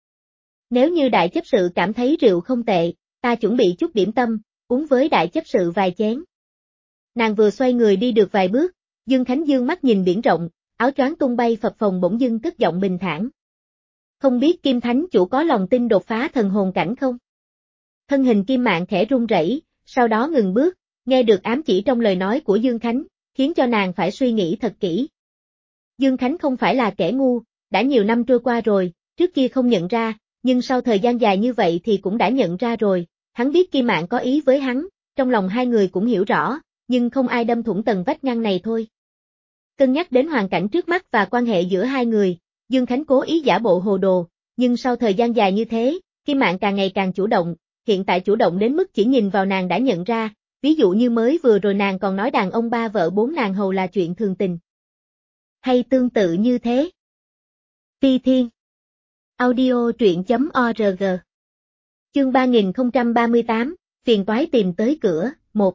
A: Nếu như đại chấp sự cảm thấy rượu không tệ, ta chuẩn bị chút điểm tâm, uống với đại chấp sự vài chén. Nàng vừa xoay người đi được vài bước, Dương Khánh dương mắt nhìn biển rộng, áo choáng tung bay phập phồng bỗng dưng cất giọng bình thản. Không biết Kim Thánh chủ có lòng tin đột phá thần hồn cảnh không? Thân hình Kim Mạn khẽ run rẩy, sau đó ngừng bước, nghe được ám chỉ trong lời nói của Dương Khánh, khiến cho nàng phải suy nghĩ thật kỹ. Dương Khánh không phải là kẻ ngu, đã nhiều năm trôi qua rồi, trước kia không nhận ra, nhưng sau thời gian dài như vậy thì cũng đã nhận ra rồi, hắn biết Kim Mạn có ý với hắn, trong lòng hai người cũng hiểu rõ, nhưng không ai đâm thủng tầng vách ngăn này thôi. Cân nhắc đến hoàn cảnh trước mắt và quan hệ giữa hai người, Dương Khánh cố ý giả bộ hồ đồ, nhưng sau thời gian dài như thế, Kim Mạn càng ngày càng chủ động, hiện tại chủ động đến mức chỉ nhìn vào nàng đã nhận ra, ví dụ như mới vừa rồi nàng còn nói đàn ông ba vợ bốn nàng hầu là chuyện thường tình. Hay tương tự như thế. Phi Thiên. Audio truyện chấm org. Chương ba nghìn không trăm ba mươi tám, phiền toái tìm tới cửa, một.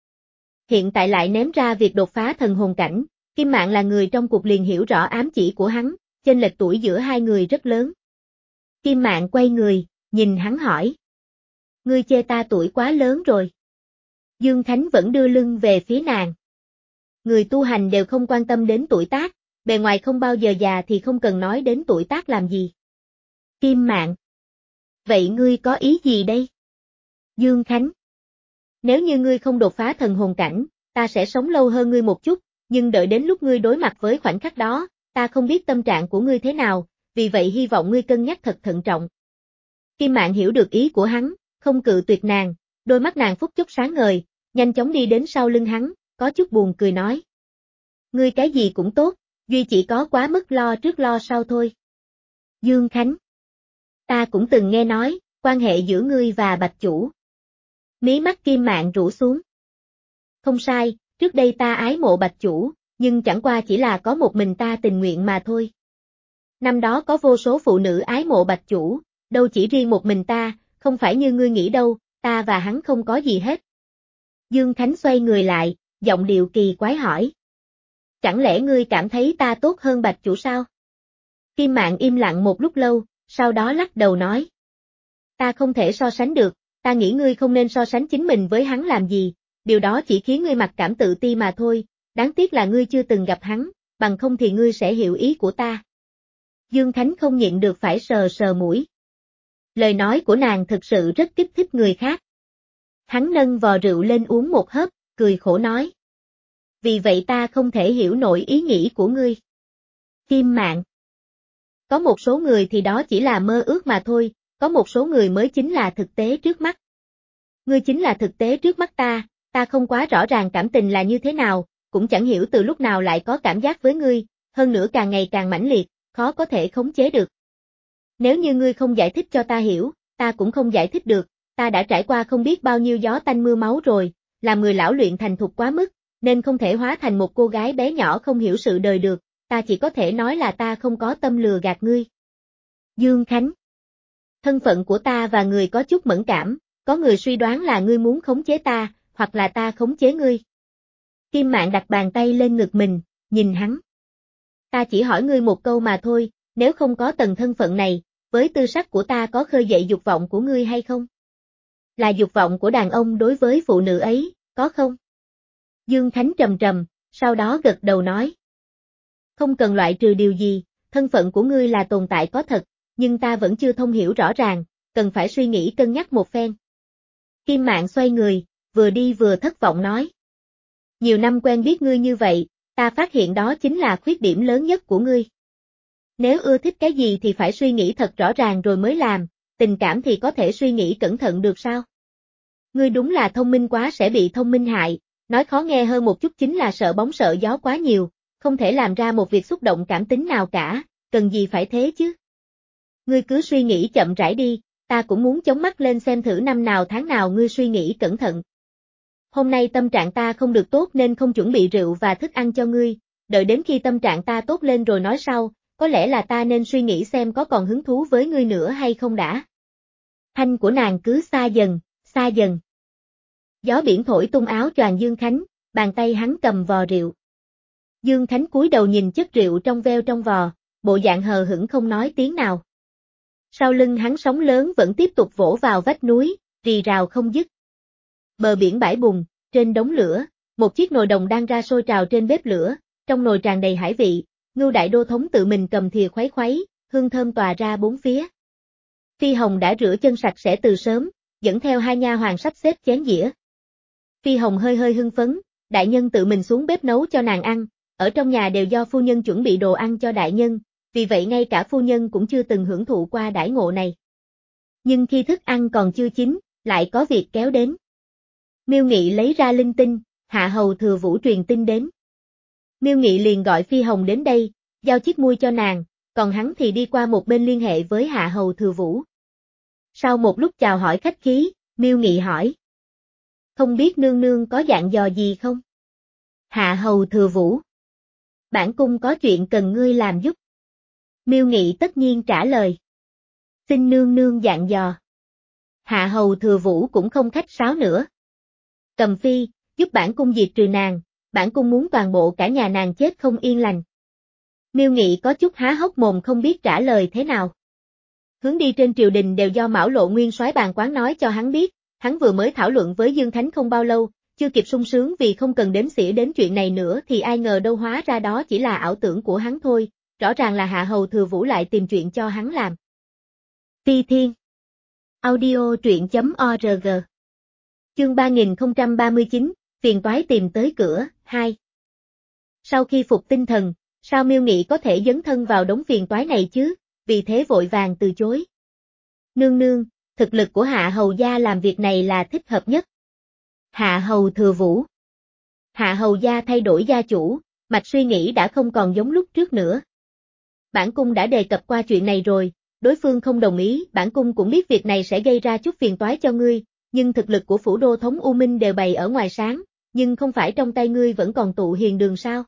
A: Hiện tại lại ném ra việc đột phá thần hồn cảnh, Kim Mạn là người trong cuộc liền hiểu rõ ám chỉ của hắn, chênh lệch tuổi giữa hai người rất lớn. Kim Mạn quay người, nhìn hắn hỏi. Ngươi chê ta tuổi quá lớn rồi. Dương Khánh vẫn đưa lưng về phía nàng. Người tu hành đều không quan tâm đến tuổi tác, bề ngoài không bao giờ già thì không cần nói đến tuổi tác làm gì. Kim Mạn. Vậy ngươi có ý gì đây? Dương Khánh. Nếu như ngươi không đột phá thần hồn cảnh, ta sẽ sống lâu hơn ngươi một chút, nhưng đợi đến lúc ngươi đối mặt với khoảnh khắc đó, ta không biết tâm trạng của ngươi thế nào, vì vậy hy vọng ngươi cân nhắc thật thận trọng. Kim Mạn hiểu được ý của hắn, không cự tuyệt nàng, đôi mắt nàng phút chốc sáng ngời, nhanh chóng đi đến sau lưng hắn, có chút buồn cười nói. Ngươi cái gì cũng tốt, duy chỉ có quá mức lo trước lo sau thôi. Dương Khánh. Ta cũng từng nghe nói, quan hệ giữa ngươi và Bạch Chủ. Mí mắt Kim Mạn rũ xuống. Không sai, trước đây ta ái mộ Bạch Chủ, nhưng chẳng qua chỉ là có một mình ta tình nguyện mà thôi. Năm đó có vô số phụ nữ ái mộ Bạch Chủ, đâu chỉ riêng một mình ta, không phải như ngươi nghĩ đâu, ta và hắn không có gì hết. Dương Khánh xoay người lại, giọng điệu kỳ quái hỏi. Chẳng lẽ ngươi cảm thấy ta tốt hơn Bạch chủ sao? Kim Mạn im lặng một lúc lâu, sau đó lắc đầu nói. Ta không thể so sánh được, ta nghĩ ngươi không nên so sánh chính mình với hắn làm gì, điều đó chỉ khiến ngươi mặc cảm tự ti mà thôi, đáng tiếc là ngươi chưa từng gặp hắn, bằng không thì ngươi sẽ hiểu ý của ta. Dương Khánh không nhịn được phải sờ sờ mũi. Lời nói của nàng thực sự rất kích thích người khác. Hắn nâng vò rượu lên uống một hớp, cười khổ nói. Vì vậy ta không thể hiểu nổi ý nghĩ của ngươi. Kim Mạn. Có một số người thì đó chỉ là mơ ước mà thôi, có một số người mới chính là thực tế trước mắt. Ngươi chính là thực tế trước mắt ta, ta không quá rõ ràng cảm tình là như thế nào, cũng chẳng hiểu từ lúc nào lại có cảm giác với ngươi, hơn nữa càng ngày càng mãnh liệt, khó có thể khống chế được. Nếu như ngươi không giải thích cho ta hiểu, ta cũng không giải thích được, ta đã trải qua không biết bao nhiêu gió tanh mưa máu rồi, làm người lão luyện thành thục quá mức, nên không thể hóa thành một cô gái bé nhỏ không hiểu sự đời được, ta chỉ có thể nói là ta không có tâm lừa gạt ngươi. Dương Khánh. Thân phận của ta và người có chút mẫn cảm, có người suy đoán là ngươi muốn khống chế ta, hoặc là ta khống chế ngươi. Kim Mạn đặt bàn tay lên ngực mình, nhìn hắn. Ta chỉ hỏi ngươi một câu mà thôi, nếu không có tầng thân phận này, với tư sắc của ta có khơi dậy dục vọng của ngươi hay không? Là dục vọng của đàn ông đối với phụ nữ ấy, có không? Dương Khánh trầm trầm, sau đó gật đầu nói. Không cần loại trừ điều gì, thân phận của ngươi là tồn tại có thật, nhưng ta vẫn chưa thông hiểu rõ ràng, cần phải suy nghĩ cân nhắc một phen. Kim Mạn xoay người, vừa đi vừa thất vọng nói. Nhiều năm quen biết ngươi như vậy, ta phát hiện đó chính là khuyết điểm lớn nhất của ngươi. Nếu ưa thích cái gì thì phải suy nghĩ thật rõ ràng rồi mới làm, tình cảm thì có thể suy nghĩ cẩn thận được sao? Ngươi đúng là thông minh quá sẽ bị thông minh hại, nói khó nghe hơn một chút chính là sợ bóng sợ gió quá nhiều, không thể làm ra một việc xúc động cảm tính nào cả, cần gì phải thế chứ? Ngươi cứ suy nghĩ chậm rãi đi, ta cũng muốn chống mắt lên xem thử năm nào tháng nào ngươi suy nghĩ cẩn thận. Hôm nay tâm trạng ta không được tốt nên không chuẩn bị rượu và thức ăn cho ngươi, đợi đến khi tâm trạng ta tốt lên rồi nói sau, có lẽ là ta nên suy nghĩ xem có còn hứng thú với ngươi nữa hay không đã. Thanh của nàng cứ xa dần, xa dần. Gió biển thổi tung áo choàng Dương Khánh, bàn tay hắn cầm vò rượu. Dương Khánh cúi đầu nhìn chất rượu trong veo trong vò, bộ dạng hờ hững không nói tiếng nào. Sau lưng hắn sóng lớn vẫn tiếp tục vỗ vào vách núi, rì rào không dứt. Bờ biển bãi bùn, trên đống lửa, một chiếc nồi đồng đang ra sôi trào trên bếp lửa, trong nồi tràn đầy hải vị, Ngưu Đại Đô Thống tự mình cầm thìa khuấy khuấy, hương thơm tỏa ra bốn phía. Phi Hồng đã rửa chân sạch sẽ từ sớm, dẫn theo hai nha hoàn sắp xếp chén dĩa. Phi Hồng hơi hơi hưng phấn, đại nhân tự mình xuống bếp nấu cho nàng ăn, ở trong nhà đều do phu nhân chuẩn bị đồ ăn cho đại nhân, vì vậy ngay cả phu nhân cũng chưa từng hưởng thụ qua đãi ngộ này. Nhưng khi thức ăn còn chưa chín, lại có việc kéo đến. Miêu Nghị lấy ra linh tinh, Hạ Hầu Thừa Vũ truyền tin đến. Miêu Nghị liền gọi Phi Hồng đến đây, giao chiếc muôi cho nàng, còn hắn thì đi qua một bên liên hệ với Hạ Hầu Thừa Vũ. Sau một lúc chào hỏi khách khí, Miêu Nghị hỏi. Không biết nương nương có dặn dò gì không? Hạ Hầu Thừa Vũ. Bản cung có chuyện cần ngươi làm giúp. Miêu Nghị tất nhiên trả lời. Xin nương nương dặn dò. Hạ Hầu Thừa Vũ cũng không khách sáo nữa. Cầm Phi, giúp bản cung diệt trừ nàng, bản cung muốn toàn bộ cả nhà nàng chết không yên lành. Miêu Nghị có chút há hốc mồm không biết trả lời thế nào. Hướng đi trên triều đình đều do Mão Lộ Nguyên soái bàn quán nói cho hắn biết, hắn vừa mới thảo luận với Dương Khánh không bao lâu, chưa kịp sung sướng vì không cần đếm xỉa đến chuyện này nữa thì ai ngờ đâu hóa ra đó chỉ là ảo tưởng của hắn thôi, rõ ràng là Hạ Hầu Thừa Vũ lại tìm chuyện cho hắn làm. Phi Thiên. Audio truyện chấm org. Chương ba nghìn không trăm ba mươi chín, phiền toái tìm tới cửa, hai. Sau khi phục tinh thần, sao Miêu Nghị có thể dấn thân vào đống phiền toái này chứ, vì thế vội vàng từ chối. Nương nương, thực lực của Hạ Hầu gia làm việc này là thích hợp nhất. Hạ Hầu Thừa Vũ. Hạ Hầu gia thay đổi gia chủ, mạch suy nghĩ đã không còn giống lúc trước nữa. Bản cung đã đề cập qua chuyện này rồi, đối phương không đồng ý, bản cung cũng biết việc này sẽ gây ra chút phiền toái cho ngươi, nhưng thực lực của phủ đô thống U Minh đều bày ở ngoài sáng, nhưng không phải trong tay ngươi vẫn còn tụ hiền đường sao?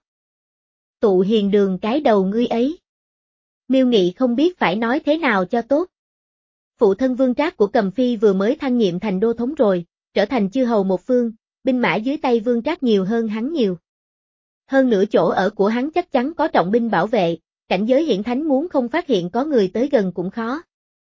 A: Tụ hiền đường cái đầu ngươi ấy. Miêu Nghị không biết phải nói thế nào cho tốt. Phụ thân Vương Trác của Cầm Phi vừa mới thăng nhiệm thành đô thống rồi, trở thành chư hầu một phương, binh mã dưới tay Vương Trác nhiều hơn hắn nhiều. Hơn nữa chỗ ở của hắn chắc chắn có trọng binh bảo vệ, cảnh giới hiển thánh muốn không phát hiện có người tới gần cũng khó.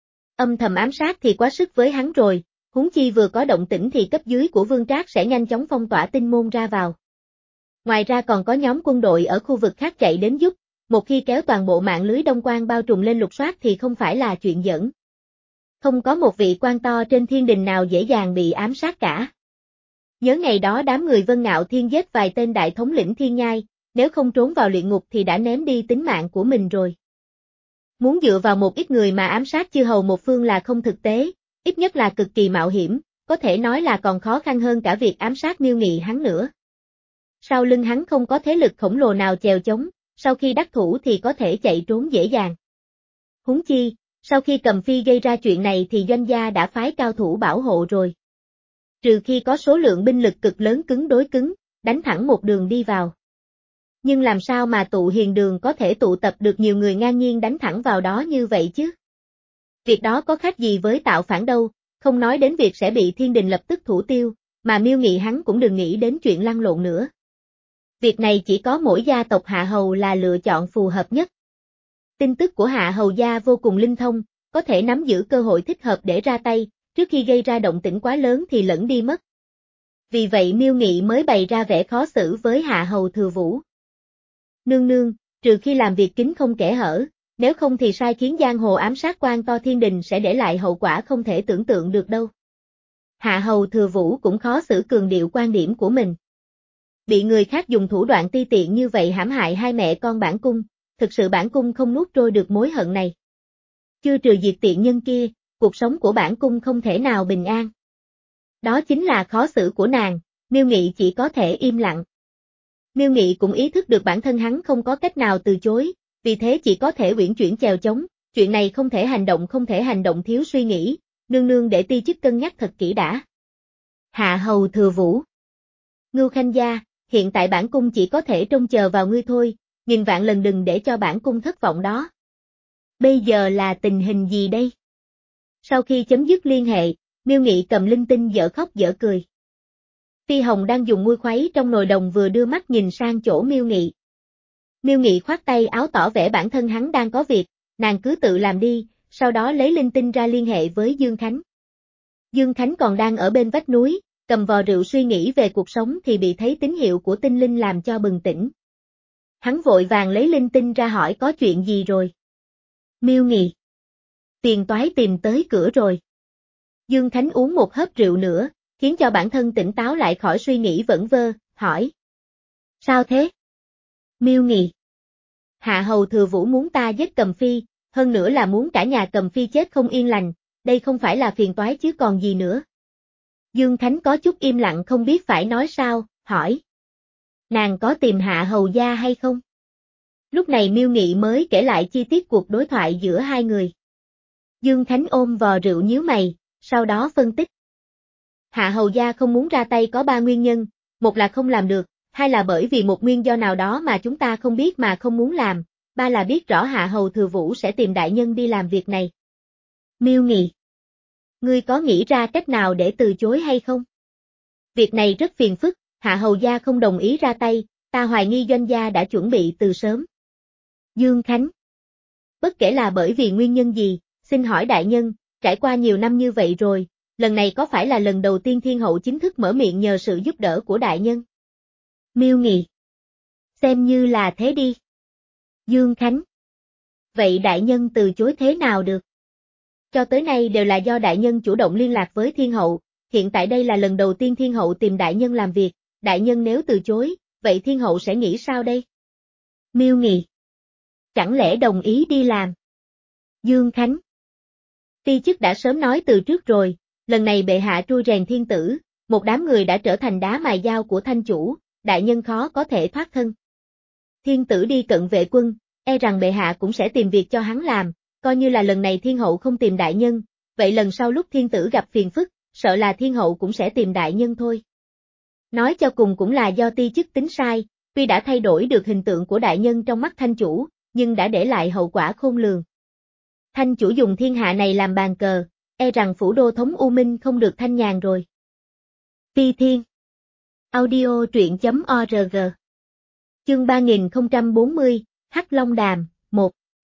A: Âm thầm ám sát thì quá sức với hắn rồi, huống chi vừa có động tĩnh thì cấp dưới của Vương Trác sẽ nhanh chóng phong tỏa tinh môn ra vào. Ngoài ra còn có nhóm quân đội ở khu vực khác chạy đến giúp, một khi kéo toàn bộ mạng lưới Đông Quan bao trùm lên lục soát thì không phải là chuyện giỡn. Không có một vị quan to trên thiên đình nào dễ dàng bị ám sát cả. Nhớ ngày đó đám người Vân Ngạo Thiên giết vài tên đại thống lĩnh thiên nhai, nếu không trốn vào luyện ngục thì đã ném đi tính mạng của mình rồi. Muốn dựa vào một ít người mà ám sát chư hầu một phương là không thực tế, ít nhất là cực kỳ mạo hiểm, có thể nói là còn khó khăn hơn cả việc ám sát Miêu Nghị hắn nữa. Sau lưng hắn không có thế lực khổng lồ nào chèo chống, sau khi đắc thủ thì có thể chạy trốn dễ dàng. Huống chi, sau khi Cầm Phi gây ra chuyện này thì doanh gia đã phái cao thủ bảo hộ rồi. Trừ khi có số lượng binh lực cực lớn cứng đối cứng, đánh thẳng một đường đi vào. Nhưng làm sao mà tụ hiền đường có thể tụ tập được nhiều người ngang nhiên đánh thẳng vào đó như vậy chứ? Việc đó có khác gì với tạo phản đâu, không nói đến việc sẽ bị thiên đình lập tức thủ tiêu, mà Miêu Nghị hắn cũng đừng nghĩ đến chuyện lăn lộn nữa. Việc này chỉ có mỗi gia tộc Hạ Hầu là lựa chọn phù hợp nhất. Tin tức của Hạ Hầu gia vô cùng linh thông, có thể nắm giữ cơ hội thích hợp để ra tay, trước khi gây ra động tĩnh quá lớn thì lẫn đi mất. Vì vậy Miêu Nghị mới bày ra vẻ khó xử với Hạ Hầu Thừa Vũ. Nương nương, trừ khi làm việc kín không kẽ hở, nếu không thì sai khiến giang hồ ám sát quan to thiên đình sẽ để lại hậu quả không thể tưởng tượng được đâu. Hạ Hầu Thừa Vũ cũng khó xử cường điệu quan điểm của mình. Bị người khác dùng thủ đoạn ti tiện như vậy hãm hại hai mẹ con bản cung, thực sự bản cung không nuốt trôi được mối hận này. Chưa trừ diệt tiện nhân kia, cuộc sống của bản cung không thể nào bình an. Đó chính là khó xử của nàng, Miêu Nghị chỉ có thể im lặng. Miêu Nghị cũng ý thức được bản thân hắn không có cách nào từ chối, vì thế chỉ có thể uyển chuyển chèo chống, chuyện này không thể hành động không thể hành động thiếu suy nghĩ, nương nương để ti chức cân nhắc thật kỹ đã. Hạ Hầu Thừa Vũ. Ngưu Khanh gia, hiện tại bản cung chỉ có thể trông chờ vào ngươi thôi, nghìn vạn lần đừng để cho bản cung thất vọng đó. Bây giờ là tình hình gì đây? Sau khi chấm dứt liên hệ, Miêu Nghị cầm linh tinh dở khóc dở cười. Phi Hồng đang dùng muôi khuấy trong nồi đồng vừa đưa mắt nhìn sang chỗ Miêu Nghị. Miêu Nghị khoát tay áo tỏ vẻ bản thân hắn đang có việc, nàng cứ tự làm đi, sau đó lấy linh tinh ra liên hệ với Dương Khánh. Dương Khánh còn đang ở bên vách núi, cầm vò rượu suy nghĩ về cuộc sống thì bị thấy tín hiệu của tinh linh làm cho bừng tỉnh. Hắn vội vàng lấy linh tinh ra hỏi có chuyện gì rồi. Miêu Nghị. Tiền toái tìm tới cửa rồi. Dương Khánh uống một hớp rượu nữa, khiến cho bản thân tỉnh táo lại khỏi suy nghĩ vẩn vơ, hỏi. Sao thế? Miêu Nghị. Hạ Hầu Thừa Vũ muốn ta giết Cầm Phi, hơn nữa là muốn cả nhà Cầm Phi chết không yên lành, đây không phải là phiền toái chứ còn gì nữa. Dương Khánh có chút im lặng không biết phải nói sao, hỏi. Nàng có tìm Hạ Hầu gia hay không? Lúc này Miêu Nghị mới kể lại chi tiết cuộc đối thoại giữa hai người. Dương Khánh ôm vò rượu nhíu mày, sau đó phân tích. Hạ Hầu gia không muốn ra tay có ba nguyên nhân, một là không làm được, hai là bởi vì một nguyên do nào đó mà chúng ta không biết mà không muốn làm, ba là biết rõ Hạ Hầu Thừa Vũ sẽ tìm đại nhân đi làm việc này. Miêu Nghị. Ngươi có nghĩ ra cách nào để từ chối hay không? Việc này rất phiền phức, Hạ Hầu gia không đồng ý ra tay, ta hoài nghi doanh gia đã chuẩn bị từ sớm. Dương Khánh. Bất kể là bởi vì nguyên nhân gì, xin hỏi đại nhân, trải qua nhiều năm như vậy rồi, lần này có phải là lần đầu tiên thiên hậu chính thức mở miệng nhờ sự giúp đỡ của đại nhân? Miêu Nghị. Xem như là thế đi. Dương Khánh. Vậy đại nhân từ chối thế nào được? Cho tới nay đều là do đại nhân chủ động liên lạc với thiên hậu, hiện tại đây là lần đầu tiên thiên hậu tìm đại nhân làm việc, đại nhân nếu từ chối, vậy thiên hậu sẽ nghĩ sao đây? Miêu Nghị. Chẳng lẽ đồng ý đi làm? Dương Khánh. Ti chức đã sớm nói từ trước rồi, lần này bệ hạ trui rèn thiên tử, một đám người đã trở thành đá mài dao của thanh chủ, đại nhân khó có thể thoát thân. Thiên tử đi cận vệ quân, e rằng bệ hạ cũng sẽ tìm việc cho hắn làm, coi như là lần này thiên hậu không tìm đại nhân, vậy lần sau lúc thiên tử gặp phiền phức, sợ là thiên hậu cũng sẽ tìm đại nhân thôi. Nói cho cùng cũng là do ti chức tính sai, tuy đã thay đổi được hình tượng của đại nhân trong mắt thanh chủ, nhưng đã để lại hậu quả khôn lường. Thanh chủ dùng thiên hạ này làm bàn cờ, e rằng phủ đô thống U Minh không được thanh nhàn rồi. Phi Thiên. Audio truyện chấm org. Chương ba nghìn không trăm bốn mươi, Hắc Long Đàm, một.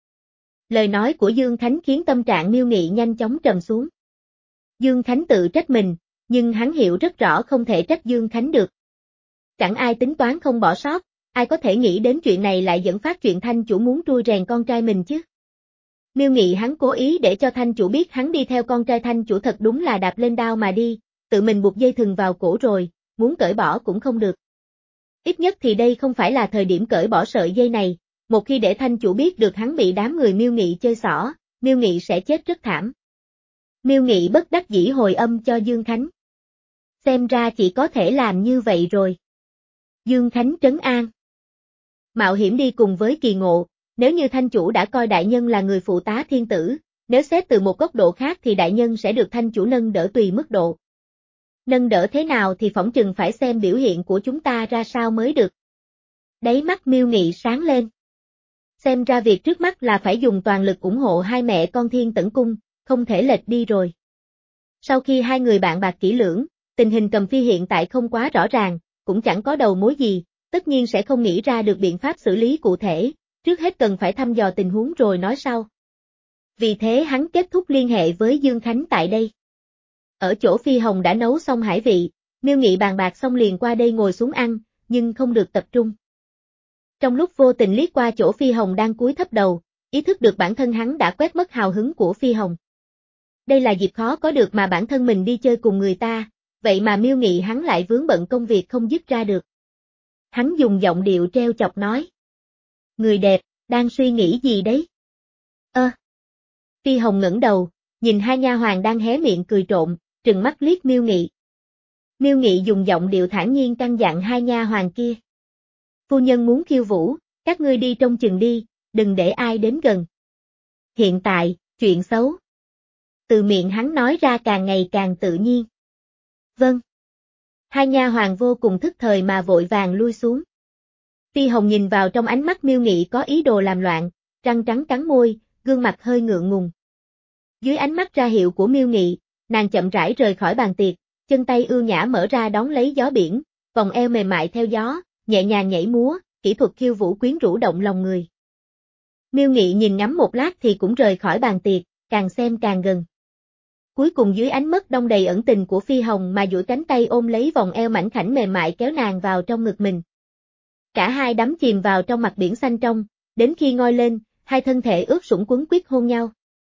A: Lời nói của Dương Khánh khiến tâm trạng Miêu Nghị nhanh chóng trầm xuống. Dương Khánh tự trách mình, nhưng hắn hiểu rất rõ không thể trách Dương Khánh được. Chẳng ai tính toán không bỏ sót, ai có thể nghĩ đến chuyện này lại dẫn phát chuyện Thanh chủ muốn trui rèn con trai mình chứ. Miêu Nghị hắn cố ý để cho Thanh chủ biết hắn đi theo con trai Thanh chủ thật đúng là đạp lên đao mà đi, tự mình buộc dây thừng vào cổ rồi, muốn cởi bỏ cũng không được. Ít nhất thì đây không phải là thời điểm cởi bỏ sợi dây này, một khi để Thanh chủ biết được hắn bị đám người Miêu Nghị chơi xỏ, Miêu Nghị sẽ chết rất thảm. Miêu Nghị bất đắc dĩ hồi âm cho Dương Khánh. Xem ra chỉ có thể làm như vậy rồi. Dương Khánh trấn an. Mạo hiểm đi cùng với Kỳ Ngộ, nếu như Thanh chủ đã coi đại nhân là người phụ tá thiên tử, nếu xét từ một góc độ khác thì đại nhân sẽ được Thanh chủ nâng đỡ tùy mức độ. Nâng đỡ thế nào thì phỏng chừng phải xem biểu hiện của chúng ta ra sao mới được. Đáy mắt Miêu Nghị sáng lên. Xem ra việc trước mắt là phải dùng toàn lực ủng hộ hai mẹ con Thiên Tẩn Cung, không thể lệch đi rồi. Sau khi hai người bạn bạc kỹ lưỡng, tình hình Cầm Phi hiện tại không quá rõ ràng, cũng chẳng có đầu mối gì, tất nhiên sẽ không nghĩ ra được biện pháp xử lý cụ thể, trước hết cần phải thăm dò tình huống rồi nói sau. Vì thế hắn kết thúc liên hệ với Dương Khánh tại đây. Ở chỗ Phi Hồng đã nấu xong hải vị, Miêu Nghị bàn bạc xong liền qua đây ngồi xuống ăn, nhưng không được tập trung. Trong lúc vô tình liếc qua chỗ Phi Hồng đang cúi thấp đầu, ý thức được bản thân hắn đã quét mất hào hứng của Phi Hồng. Đây là dịp khó có được mà bản thân mình đi chơi cùng người ta, vậy mà Miêu Nghị hắn lại vướng bận công việc không dứt ra được. Hắn dùng giọng điệu treo chọc nói. Người đẹp, đang suy nghĩ gì đấy? Ơ. Phi Hồng ngẩng đầu, nhìn hai nha hoàn đang hé miệng cười trộm, trừng mắt liếc Miêu Nghị. Miêu Nghị dùng giọng điệu thản nhiên căn dặn hai nha hoàn kia. Phu nhân muốn khiêu vũ, các ngươi đi trông chừng đi, đừng để ai đến gần. Hiện tại, chuyện xấu. Từ miệng hắn nói ra càng ngày càng tự nhiên. Vâng. Hai nha hoàn vô cùng thức thời mà vội vàng lui xuống. Phi Hồng nhìn vào trong ánh mắt Miêu Nghị có ý đồ làm loạn, răng trắng cắn môi, gương mặt hơi ngượng ngùng. Dưới ánh mắt ra hiệu của Miêu Nghị, nàng chậm rãi rời khỏi bàn tiệc, chân tay ưu nhã mở ra đón lấy gió biển, vòng eo mềm mại theo gió, nhẹ nhàng nhảy múa, kỹ thuật khiêu vũ quyến rũ động lòng người. Miêu Nghị nhìn ngắm một lát thì cũng rời khỏi bàn tiệc, càng xem càng gần. Cuối cùng dưới ánh mắt đông đầy ẩn tình của Phi Hồng mà duỗi cánh tay ôm lấy vòng eo mảnh khảnh mềm mại kéo nàng vào trong ngực mình. Cả hai đắm chìm vào trong mặt biển xanh trong, đến khi ngoi lên, hai thân thể ướt sũng quấn quýt hôn nhau.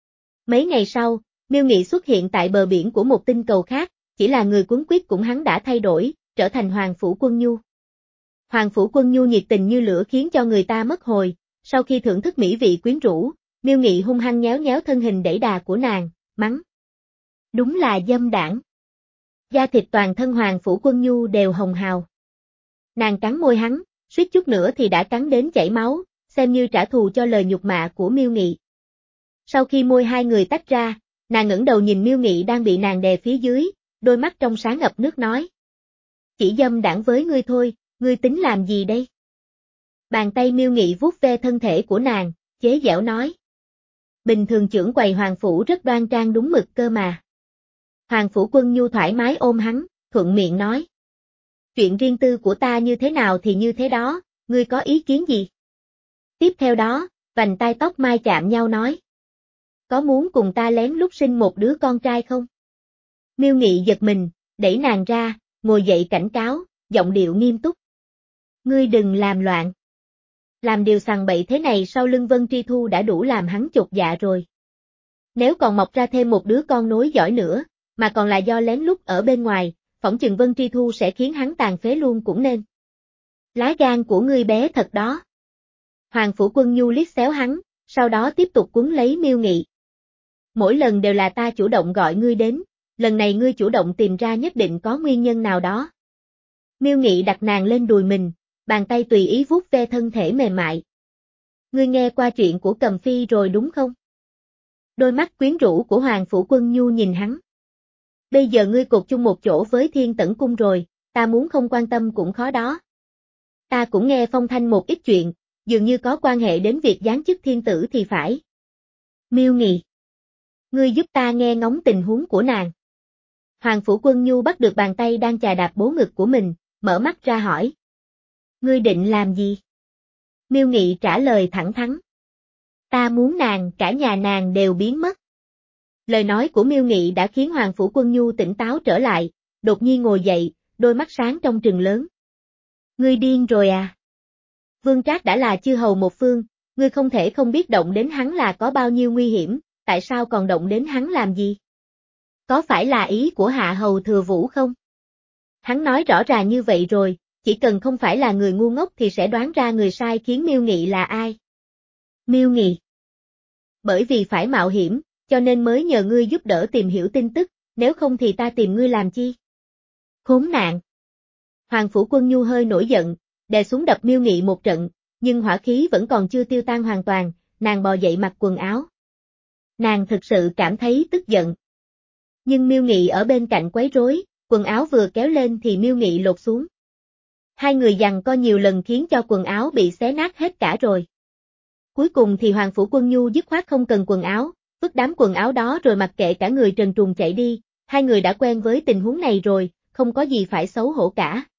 A: Mấy ngày sau, Miêu Nghị xuất hiện tại bờ biển của một tinh cầu khác, chỉ là người quấn quýt cũng hắn đã thay đổi, trở thành Hoàng Phủ Quân Nhu. Hoàng Phủ Quân Nhu nhiệt tình như lửa khiến cho người ta mất hồi, sau khi thưởng thức mỹ vị quyến rũ, Miêu Nghị hung hăng nhéo nhéo thân hình đẩy đà của nàng, mắng. Đúng là dâm đảng. Da thịt toàn thân Hoàng Phủ Quân Nhu đều hồng hào. Nàng cắn môi hắn, suýt chút nữa thì đã cắn đến chảy máu, xem như trả thù cho lời nhục mạ của Miêu Nghị. Sau khi môi hai người tách ra, nàng ngẩng đầu nhìn Miêu Nghị đang bị nàng đè phía dưới, đôi mắt trong sáng ngập nước nói. Chỉ dâm đảng với ngươi thôi, ngươi tính làm gì đây? Bàn tay Miêu Nghị vuốt ve thân thể của nàng, chế giễu nói. Bình thường trưởng quầy Hoàng Phủ rất đoan trang đúng mực cơ mà. Hoàng Phủ Quân Nhu thoải mái ôm hắn, thuận miệng nói. Chuyện riêng tư của ta như thế nào thì như thế đó, ngươi có ý kiến gì? Tiếp theo đó, vành tai tóc mai chạm nhau nói. Có muốn cùng ta lén lút sinh một đứa con trai không? Miêu Nghị giật mình, đẩy nàng ra, ngồi dậy cảnh cáo, giọng điệu nghiêm túc. Ngươi đừng làm loạn. Làm điều sằng bậy thế này sau lưng Vân Tri Thu đã đủ làm hắn chột dạ rồi. Nếu còn mọc ra thêm một đứa con nối giỏi nữa, mà còn là do lén lút ở bên ngoài, phỏng chừng Vân Tri Thu sẽ khiến hắn tàn phế luôn cũng nên. Lá gan của ngươi bé thật đó. Hoàng Phủ Quân Nhu liếc xéo hắn, sau đó tiếp tục quấn lấy Miêu Nghị. Mỗi lần đều là ta chủ động gọi ngươi đến, lần này ngươi chủ động tìm ra nhất định có nguyên nhân nào đó. Miêu Nghị đặt nàng lên đùi mình, bàn tay tùy ý vuốt ve thân thể mềm mại. Ngươi nghe qua chuyện của Cầm Phi rồi đúng không? Đôi mắt quyến rũ của Hoàng Phủ Quân Nhu nhìn hắn. Bây giờ ngươi cột chung một chỗ với Thiên Tẩn Cung rồi, ta muốn không quan tâm cũng khó đó. Ta cũng nghe phong thanh một ít chuyện, dường như có quan hệ đến việc giáng chức thiên tử thì phải. Miêu Nghị. Ngươi giúp ta nghe ngóng tình huống của nàng. Hoàng Phủ Quân Nhu bắt được bàn tay đang chà đạp bố ngực của mình, mở mắt ra hỏi. Ngươi định làm gì? Miêu Nghị trả lời thẳng thắn. Ta muốn nàng, cả nhà nàng đều biến mất. Lời nói của Miêu Nghị đã khiến Hoàng Phủ Quân Nhu tỉnh táo trở lại, đột nhiên ngồi dậy, đôi mắt sáng trong trừng lớn. Ngươi điên rồi à? Vương Trác đã là chư hầu một phương, ngươi không thể không biết động đến hắn là có bao nhiêu nguy hiểm, tại sao còn động đến hắn làm gì? Có phải là ý của Hạ Hầu Thừa Vũ không? Hắn nói rõ ràng như vậy rồi, chỉ cần không phải là người ngu ngốc thì sẽ đoán ra người sai khiến Miêu Nghị là ai. Miêu Nghị. Bởi vì phải mạo hiểm, cho nên mới nhờ ngươi giúp đỡ tìm hiểu tin tức, nếu không thì ta tìm ngươi làm chi? Khốn nạn. Hoàng Phủ Quân Nhu hơi nổi giận, đè xuống đập Miêu Nghị một trận, nhưng hỏa khí vẫn còn chưa tiêu tan hoàn toàn, nàng bò dậy mặc quần áo. Nàng thực sự cảm thấy tức giận. Nhưng Miêu Nghị ở bên cạnh quấy rối, quần áo vừa kéo lên thì Miêu Nghị lột xuống. Hai người giằng co nhiều lần khiến cho quần áo bị xé nát hết cả rồi. Cuối cùng thì Hoàng Phủ Quân Nhu dứt khoát không cần quần áo, vứt đám quần áo đó rồi mặc kệ cả người trần truồng chạy đi, hai người đã quen với tình huống này rồi, không có gì phải xấu hổ cả.